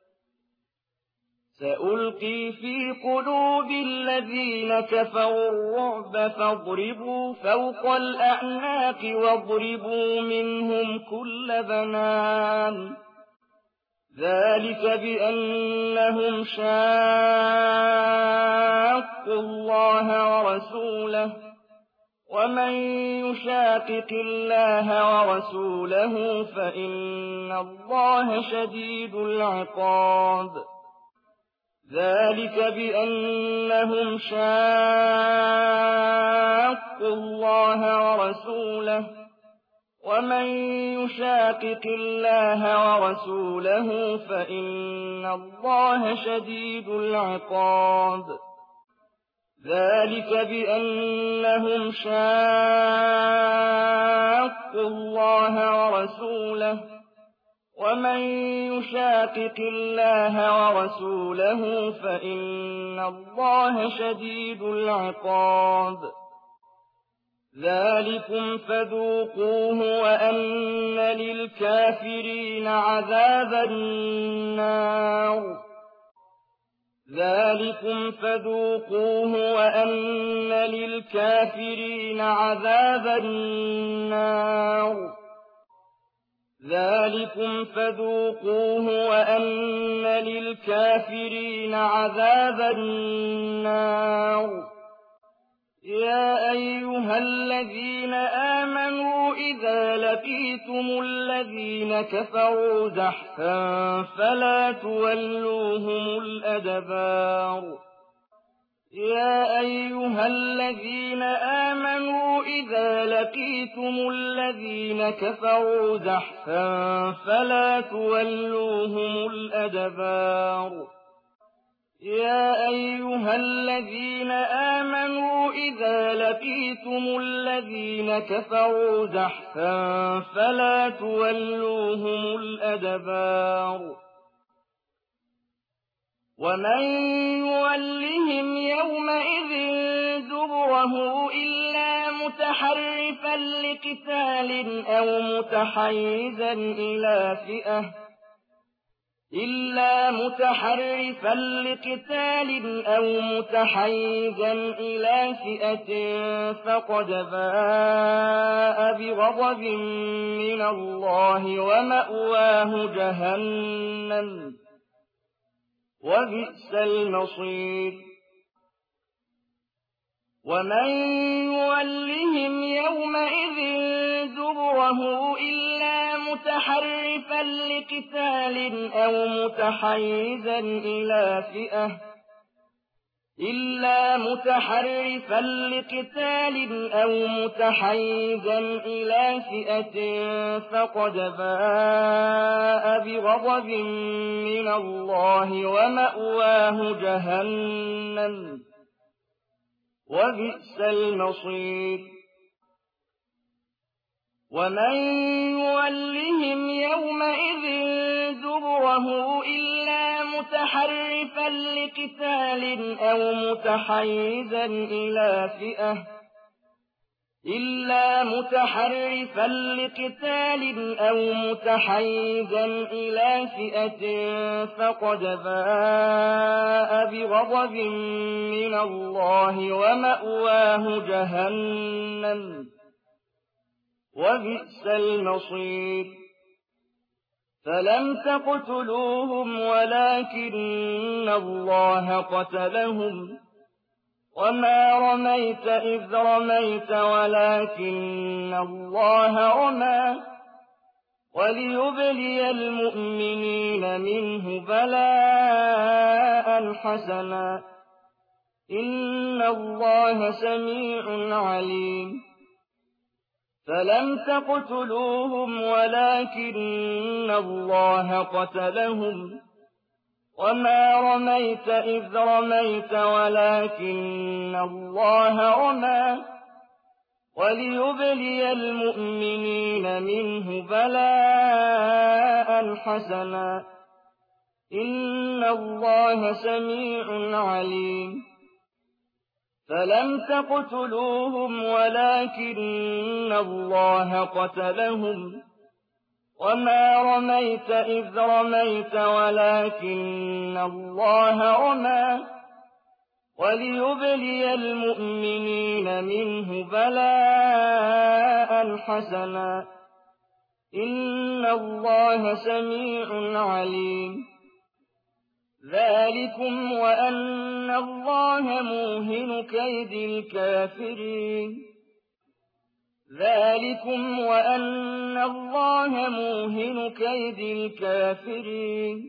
Speaker 2: سألقي في قلوب الذين كفروا الرعب فاضربوا فوق الأعناق واضربوا منهم كل بنان ذلك بأنهم شاقوا الله ورسوله ومن يشاقق الله ورسوله فإن الله شديد العقاب ذلك بأنهم شاقوا الله ورسوله ومن يشاقق الله ورسوله فإن الله شديد العقاب ذلك بأنهم شاقوا الله ورسوله ومن يشاقق الله ورسوله فإن الله شديد العقاب ذلكم فذوقوه وأن للكافرين عذاب النار ذلكم فذوقوه وأن للكافرين عذاب النار ذلكم فذوقوه وأن للكافرين عذاب النار يا أيها الذين آمنوا إذا لقيتم الذين كفروا زحفا فلا تولوهم الأدبار يا أيها الذين آمنوا إذا لقيتم الذين كفروا زحفا فلا تولوهم الأدبار يا أيها الذين آمنوا إذا لقيتم الذين كفروا زحفا فلا تولوهم الأدبار ومن يولهم يومئذ دبره إلا متحرفا لقتال أو متحيزا إلى فئة فقد باء بغضب من الله ومأواه جهنم وبئس المصير ومن يولهم يومئذ دبره إلا متحرفا لقتال أو متحيزا إلى فئة فقد باء بغضب من الله ومأواه جهنم وبئس المصير ومن يولهم يومئذ دبره إلا متحرفا لقتال أو متحيزا إلى فئة فقد باء بغضب من الله ومأواه جهنم وبئس المصير فلم تقتلوهم ولكن الله قتلهم وما رميت إذ رميت ولكن الله رمى وليبلي المؤمنين منه بلاء حسنا إن الله سميع عليم فلم تقتلوهم ولكن الله قتلهم وما رميت إذ رميت ولكن الله رمى وليبلي المؤمنين منه بلاء حسنا إن الله سميع عليم فلم تقتلوهم ولكن الله قتلهم وما رميت إذ رميت ولكن الله رمى وليبلي المؤمنين منه بلاء حسنا إن الله سميع عليم ذلكم وأن الله موهن كيد الكافرين ذلكم وأن الله موهن كيد الكافرين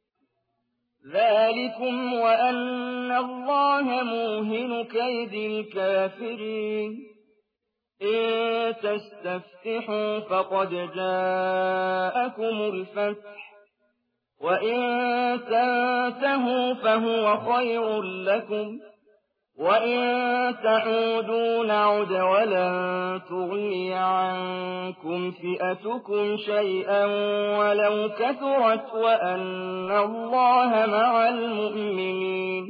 Speaker 2: ذلكم وأن الله موهن كيد الكافرين إن تستفتحوا فقد جاءكم الفتح وإن تنتهوا فهو خير لكم وإن تعودوا نعد ولن تغني عنكم فئتكم شيئا ولو كثرت وأن الله مع المؤمنين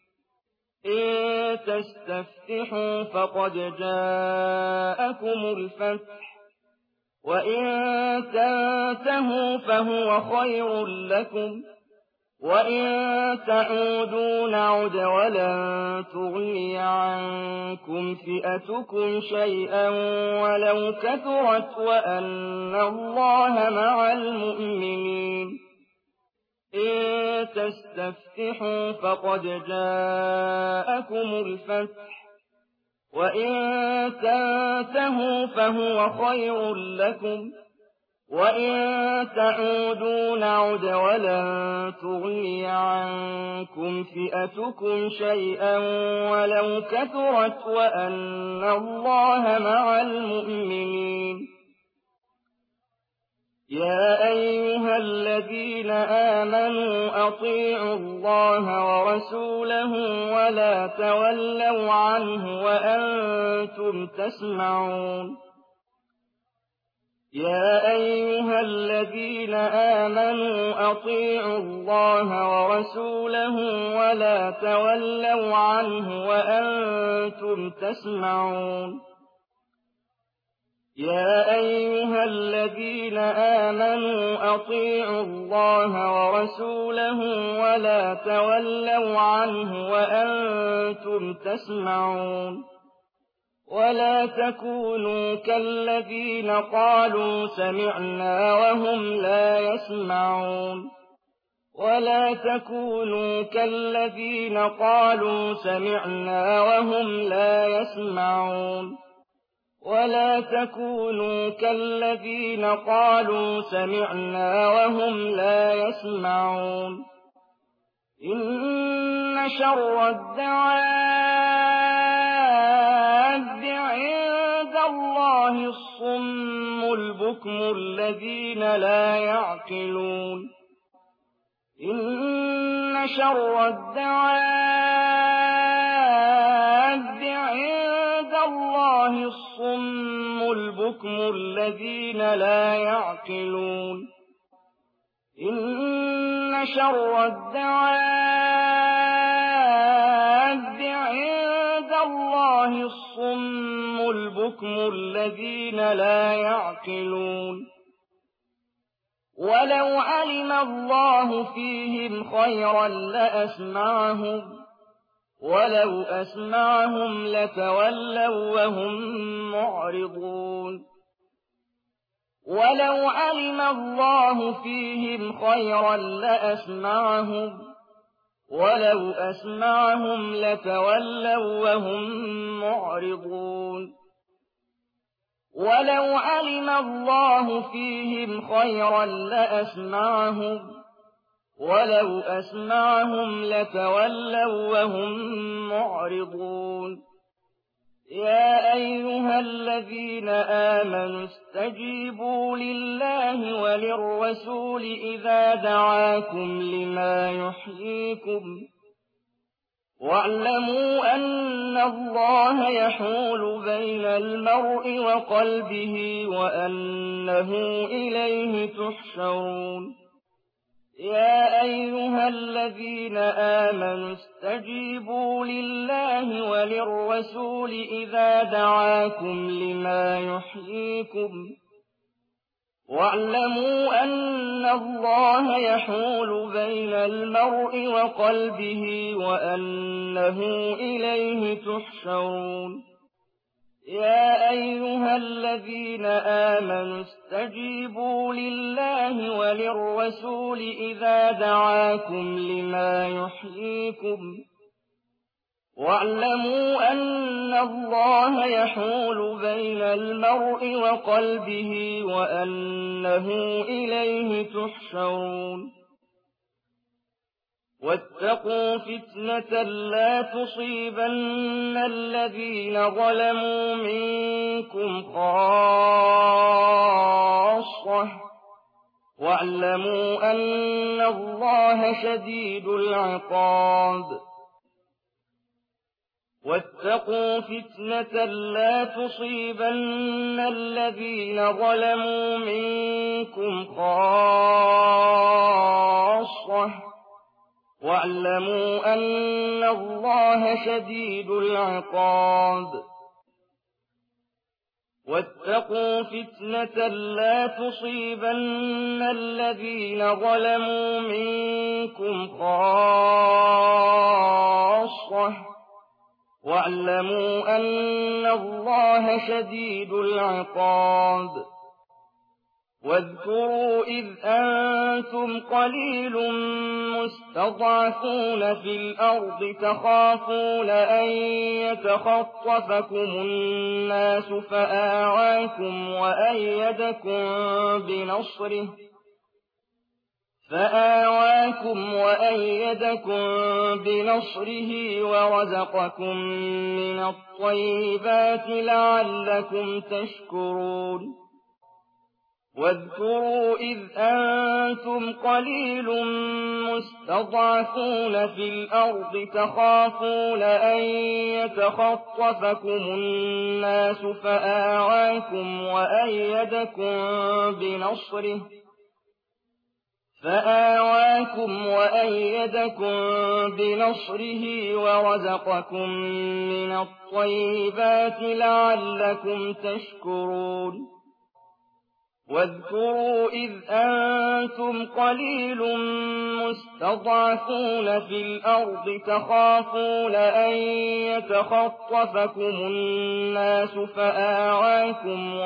Speaker 2: إن تستفتحوا فقد جاءكم الفتح وإن تنتهوا فهو خير لكم وإن تعودوا نعد ولن تغني عنكم فئتكم شيئا ولو كثرت وأن الله مع المؤمنين إن تستفتحوا فقد جاءكم الفتح وإن تنتهوا فهو خير لكم وإن تعودوا نعد ولن تغني عنكم فئتكم شيئا ولو كثرت وأن الله مع المؤمنين يا أيها الذين آمنوا أطيعوا الله ورسوله ولا تولوا عنه وأنتم تسمعون يا أيها الذين آمنوا أطيعوا الله ورسوله ولا تولوا عنه وأنتم تسمعون يا أيها الذين آمنوا أطيعوا الله ورسوله ولا تولوا عنه وأنتم تسمعون ولا تكونوا كالذين قالوا سمعنا وهم لا يسمعون ولا تكونوا كالذين قالوا سمعنا وهم لا يسمعون ولا تكونوا كالذين قالوا سمعنا وهم لا يسمعون إن شر الدواب عند الله الصم البكم الذين لا يعقلون إن شر الدواب عند الله الصم البكم الذين لا يعقلون إن شر الدواب عند الله الصم البكم الذين لا يعقلون ولو علم الله فيهم خيرا لأسمعهم ولو أسمعهم لتولوا وهم معرضون ولو علم الله فيهم خيرا لأسمعهم ولو أسمعهم لتولوا وهم معرضون ولو علم الله فيهم خيرا لأسمعهم ولو أسمعهم لتولوا وهم معرضون يا أيها الذين آمنوا استجيبوا لله وللرسول إذا دعاكم لما يحييكم واعلموا أن الله يحول بين المرء وقلبه وأنه إليه تحشرون يا أيها الذين آمنوا استجيبوا لله وللرسول إذا دعاكم لما يحييكم واعلموا أن الله يحول بين المرء وقلبه وأنه إليه تحشرون يا أيها الذين آمنوا استجيبوا لله وللرسول إذا دعاكم لما يحييكم واعلموا أن الله يحول بين المرء وقلبه وأنه إليه تحشرون واتقوا فتنة لا تصيبن الذين ظلموا منكم خاصة واعلموا أن الله شديد العقاب واتقوا فتنة لا تصيبن الذين ظلموا منكم خاصة واعلموا أن الله شديد العقاب واتقوا فتنة لا تصيبن الذين ظلموا منكم خاصة واعلموا أن الله شديد العقاب واذكروا إذ أنتم قليل مستضعفون في الأرض تخافون أن يتخطفكم الناس فآواكم وأيدكم بنصره ورزقكم من الطيبات لعلكم تشكرون واذكروا إذ أنتم قليل مستضعفون في الأرض تخافون أن يتخطفكم الناس فآواكم وأيدكم بنصره ورزقكم من الطيبات لعلكم تشكرون واذكروا إذ أنتم قليل مستضعفون في الأرض تخافون أن يتخطفكم الناس فآواكم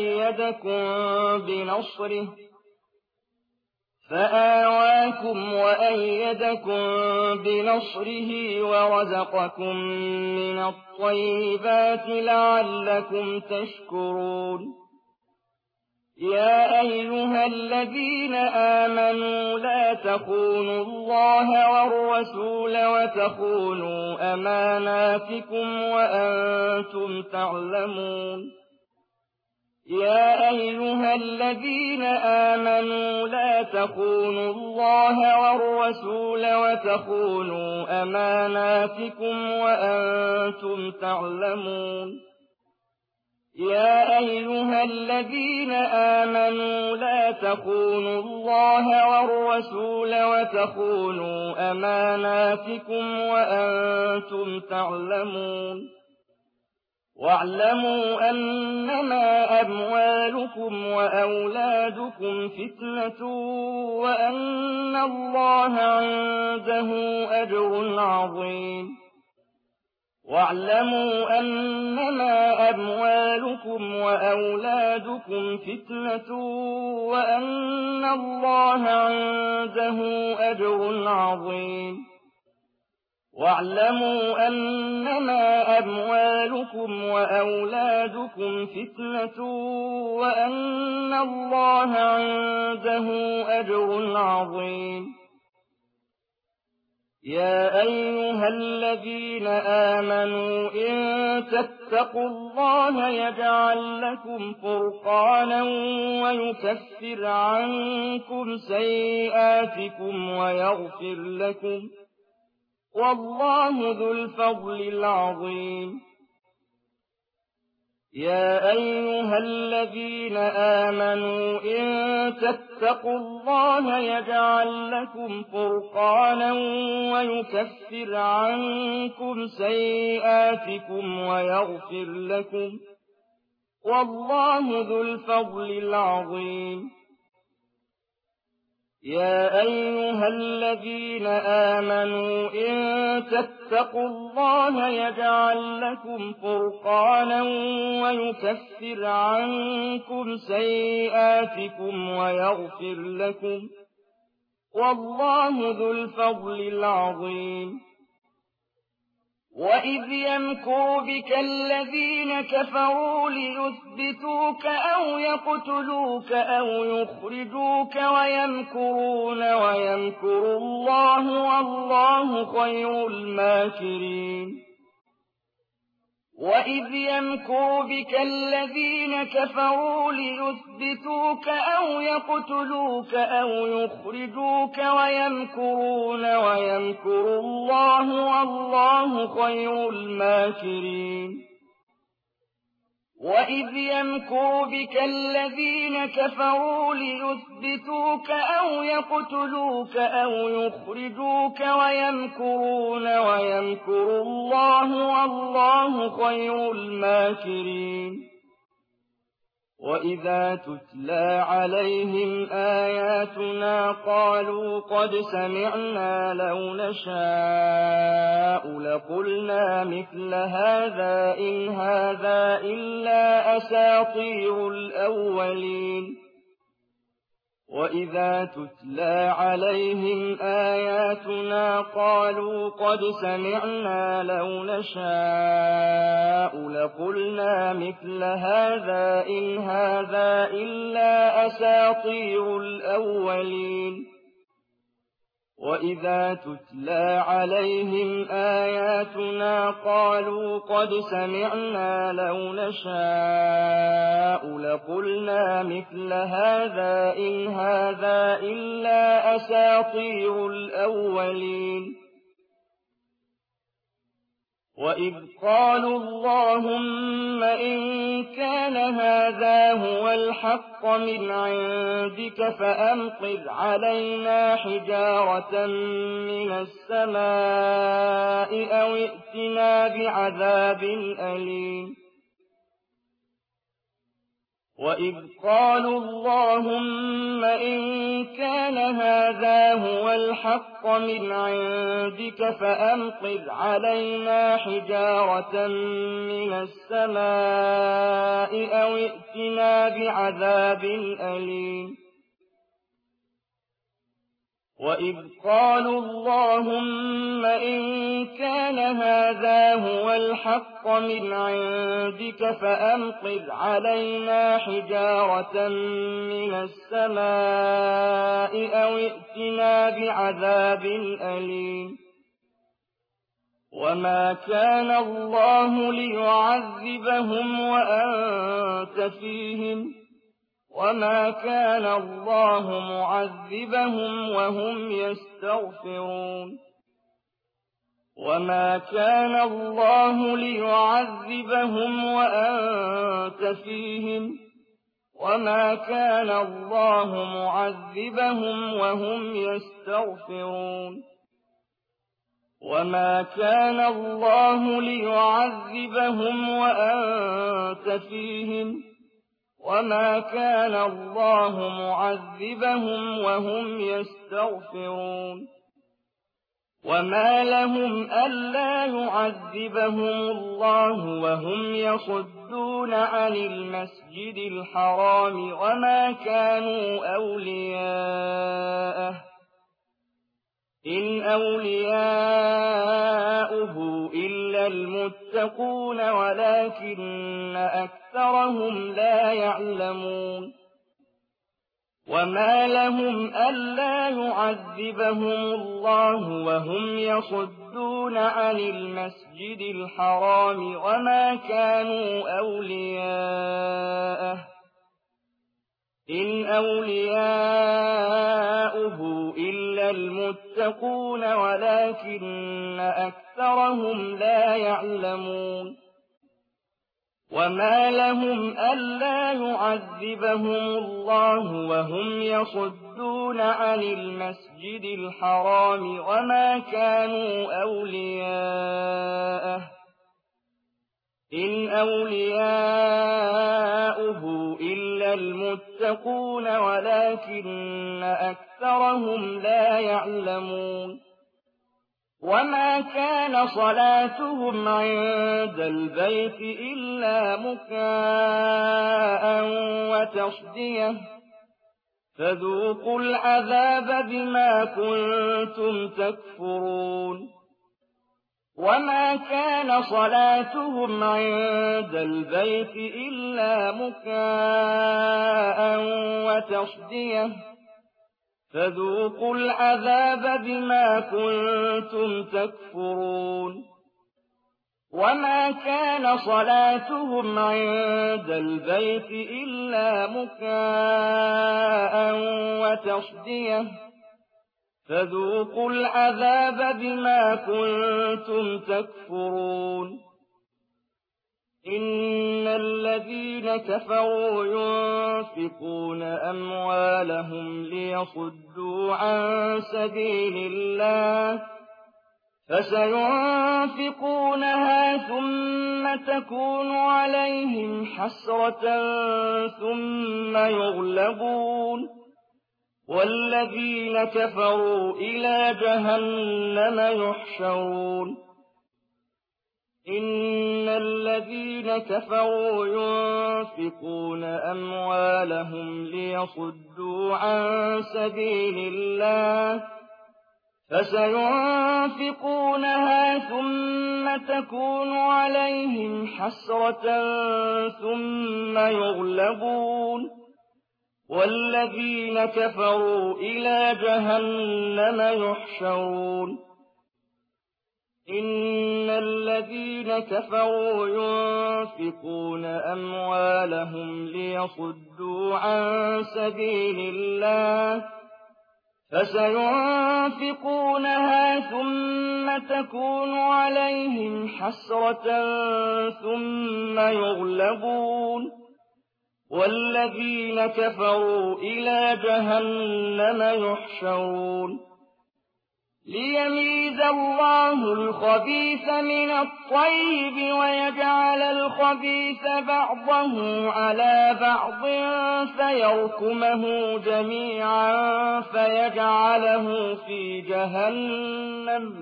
Speaker 2: وأيدكم بنصره ورزقكم من الطيبات لعلكم تشكرون يا أيها الذين آمنوا لا تخونوا الله والرسول وتخونوا أماناتكم وأنتم تعلمون يا أيها الذين آمنوا لا تخونوا الله والرسول وتخونوا أماناتكم وأنتم تعلمون يا أيها الذين آمنوا لا تخونوا الله والرسول وتخونوا أماناتكم وأنتم تعلمون واعلموا أنما أموالكم وأولادكم فتنة وأن الله عنده أجر عظيم واعلموا أنما أموالكم وأولادكم فتنة وأن الله عنده أجر عظيم واعلموا أنما أموالكم وأولادكم فتنة وأن الله عنده أجر عظيم. يا أيها الذين آمنوا إن تتقوا الله يجعل لكم فرقانا ويكفر عنكم سيئاتكم ويغفر لكم والله ذو الفضل العظيم. يا أيها الذين آمنوا إن تتقوا الله يجعل لكم فرقانا ويكفر عنكم سيئاتكم ويغفر لكم والله ذو الفضل العظيم. يا أيها الذين آمنوا إن تتقوا الله يجعل لكم فرقانا ويكفر عنكم سيئاتكم ويغفر لكم والله ذو الفضل العظيم. وإذ يمكر بك الذين كفروا ليثبتوك أو يقتلوك أو يخرجوك ويمكرون ويمكر الله والله خير الماكرين. وإذ يمكر بك الذين كفروا ليثبتوك أو يقتلوك أو يخرجوك ويمكرون ويمكر الله والله خير الماكرين. وإذ يمكر بك الذين كفروا ليثبتوك أو يقتلوك أو يخرجوك ويمكرون ويمكر الله والله خير الماكرين. وإذا تتلى عليهم آياتنا قالوا قد سمعنا لو نشاء لقلنا مثل هذا إن هذا إلا أساطير الأولين. وإذا تتلى عليهم آياتنا قالوا قد سمعنا لو نشاء لقلنا مثل هذا إن هذا إلا أساطير الأولين. وإذا تتلى عليهم آياتنا قالوا قد سمعنا لو نشاء لقلنا مثل هذا إن هذا إلا أساطير الأولين. وإذ قالوا اللهم إن كان هذا هو الحق من عندك فأمطر علينا حجارة من السماء أو ائتنا بعذاب أليم. وإذ قالوا اللهم إن كان هذا هو الحق من عندك فأمطر علينا حجارة من السماء أو ائتنا بعذاب أليم. وإذ قالوا اللهم إن كان هذا هو الحق من عندك فأمطر علينا حجارة من السماء أو ائتنا بعذاب أليم. وما كان الله ليعذبهم وأنت فيهم وما كان الله معذبهم وهم يستغفرون. وما كان الله ليعذبهم وأنت فيهم وما كان الله معذبهم وهم يستغفرون. وما كان الله ليعذبهم وأنت فيهم وما كان الله معذبهم وهم يستغفرون. وما لهم ألا يعذبهم الله وهم يصدون عن المسجد الحرام وما كانوا أولياءه إن أولياؤه إلا المتقون ولكن أكثرهم لا يعلمون وما لهم ألا يعذبهم الله وهم يصدون عن المسجد الحرام وما كانوا أولياءه إن أولياؤه إلا المتقون ولكن أكثرهم لا يعلمون وما لهم ألا يعذبهم الله وهم يصدون عن المسجد الحرام وما كانوا أولياءه إن أولياؤه إلا المتقون ولكن أكثرهم لا يعلمون وما كان صلاتهم عند البيت إلا مكاء وتصدية فذوقوا العذاب بما كنتم تكفرون وما كان صلاتهم عند البيت إلا مكاء وتصدية فذوقوا العذاب بما كنتم تكفرون وما كان صلاتهم عند البيت إلا مكاء وتصدية فذوقوا العذاب بما كنتم تكفرون إن الذين كفروا ينفقون أموالهم ليصدوا عن سبيل الله فسينفقونها ثم تكون عليهم حسرة ثم يغلبون والذين كفروا إلى جهنم يحشرون إن الذين كفروا ينفقون أموالهم ليصدوا عن سبيل الله فسينفقونها ثم تكون عليهم حسرة ثم يغلبون والذين كفروا إلى جهنم يحشرون إن الذين كفروا ينفقون أموالهم ليصدوا عن سبيل الله فسينفقونها ثم تكون عليهم حسرة ثم يغلبون والذين كفروا إلى جهنم يحشرون ليميز الله الخبيث من الطيب ويجعل الخبيث بعضه على بعض فيركمه جميعا فيجعله في جهنم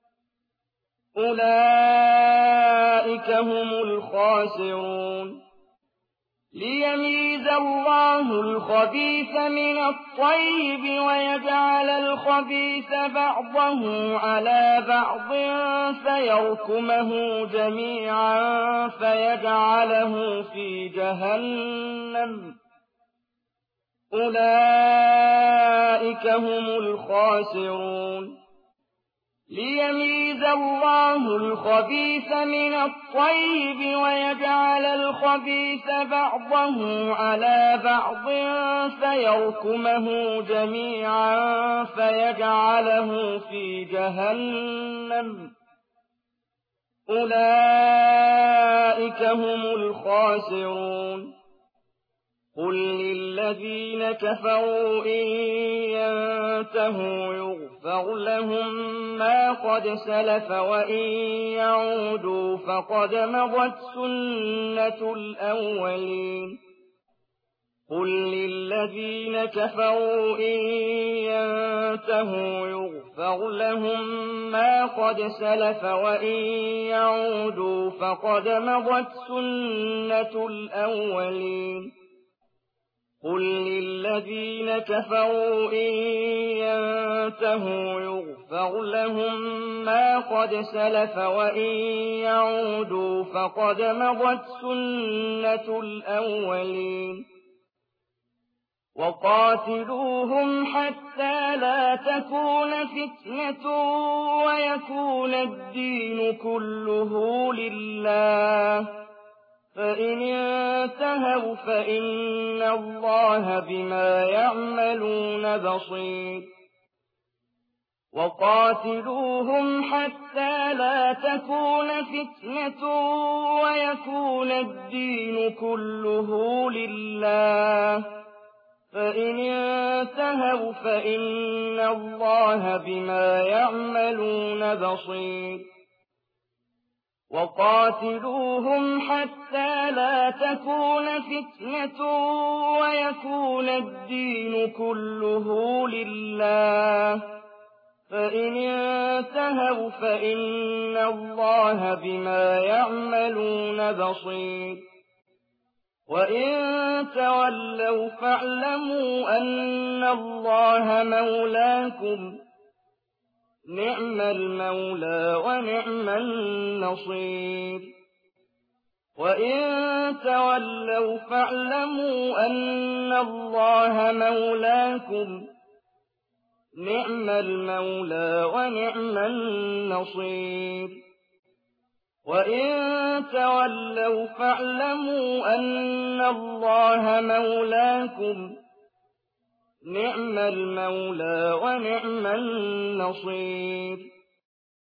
Speaker 2: أولئك هم الخاسرون ليميز الله الخبيث من الطيب ويجعل الخبيث بعضه على بعض فيركمه جميعا فيجعله في جهنم أولئك هم الخاسرون ليميز الله الخبيث من الطيب ويجعل الخبيث بعضه على بعض فيركمه جميعا فيجعله في جهنم أولئك هم الخاسرون قل للذين كفروا إن ينتهوا يغفر لهم ما قد سلف وإن يعودوا فقد مضت سنة الأولين قل للذين كفروا إن ينتهوا يغفر لهم ما قد سلف وإن يعودوا فقد مضت سنة الأولين قل للذين كفروا إن ينتهوا يغفر لهم ما قد سلف وإن يعودوا فقد مضت سنة الأولين وقاتلوهم حتى لا تكون فتنة ويكون الدين كله لله فإن انتهوا فإن الله بما يعملون بصير وقاتلوهم حتى لا تكون فتنة ويكون الدين كله لله فإن انتهوا فإن الله بما يعملون بصير وقاتلوهم حتى لا تكون فتنة ويكون الدين كله لله فإن انتهوا فإن الله بما يعملون بصير وإن تولوا فاعلموا أن الله مولاكم نعم المولى ونعم النصير وإن تولوا فاعلموا أن الله مولاكم نعم المولى ونعم النصير وإن تولوا فاعلموا أن الله مولاكم نعم المولى ونعم النصير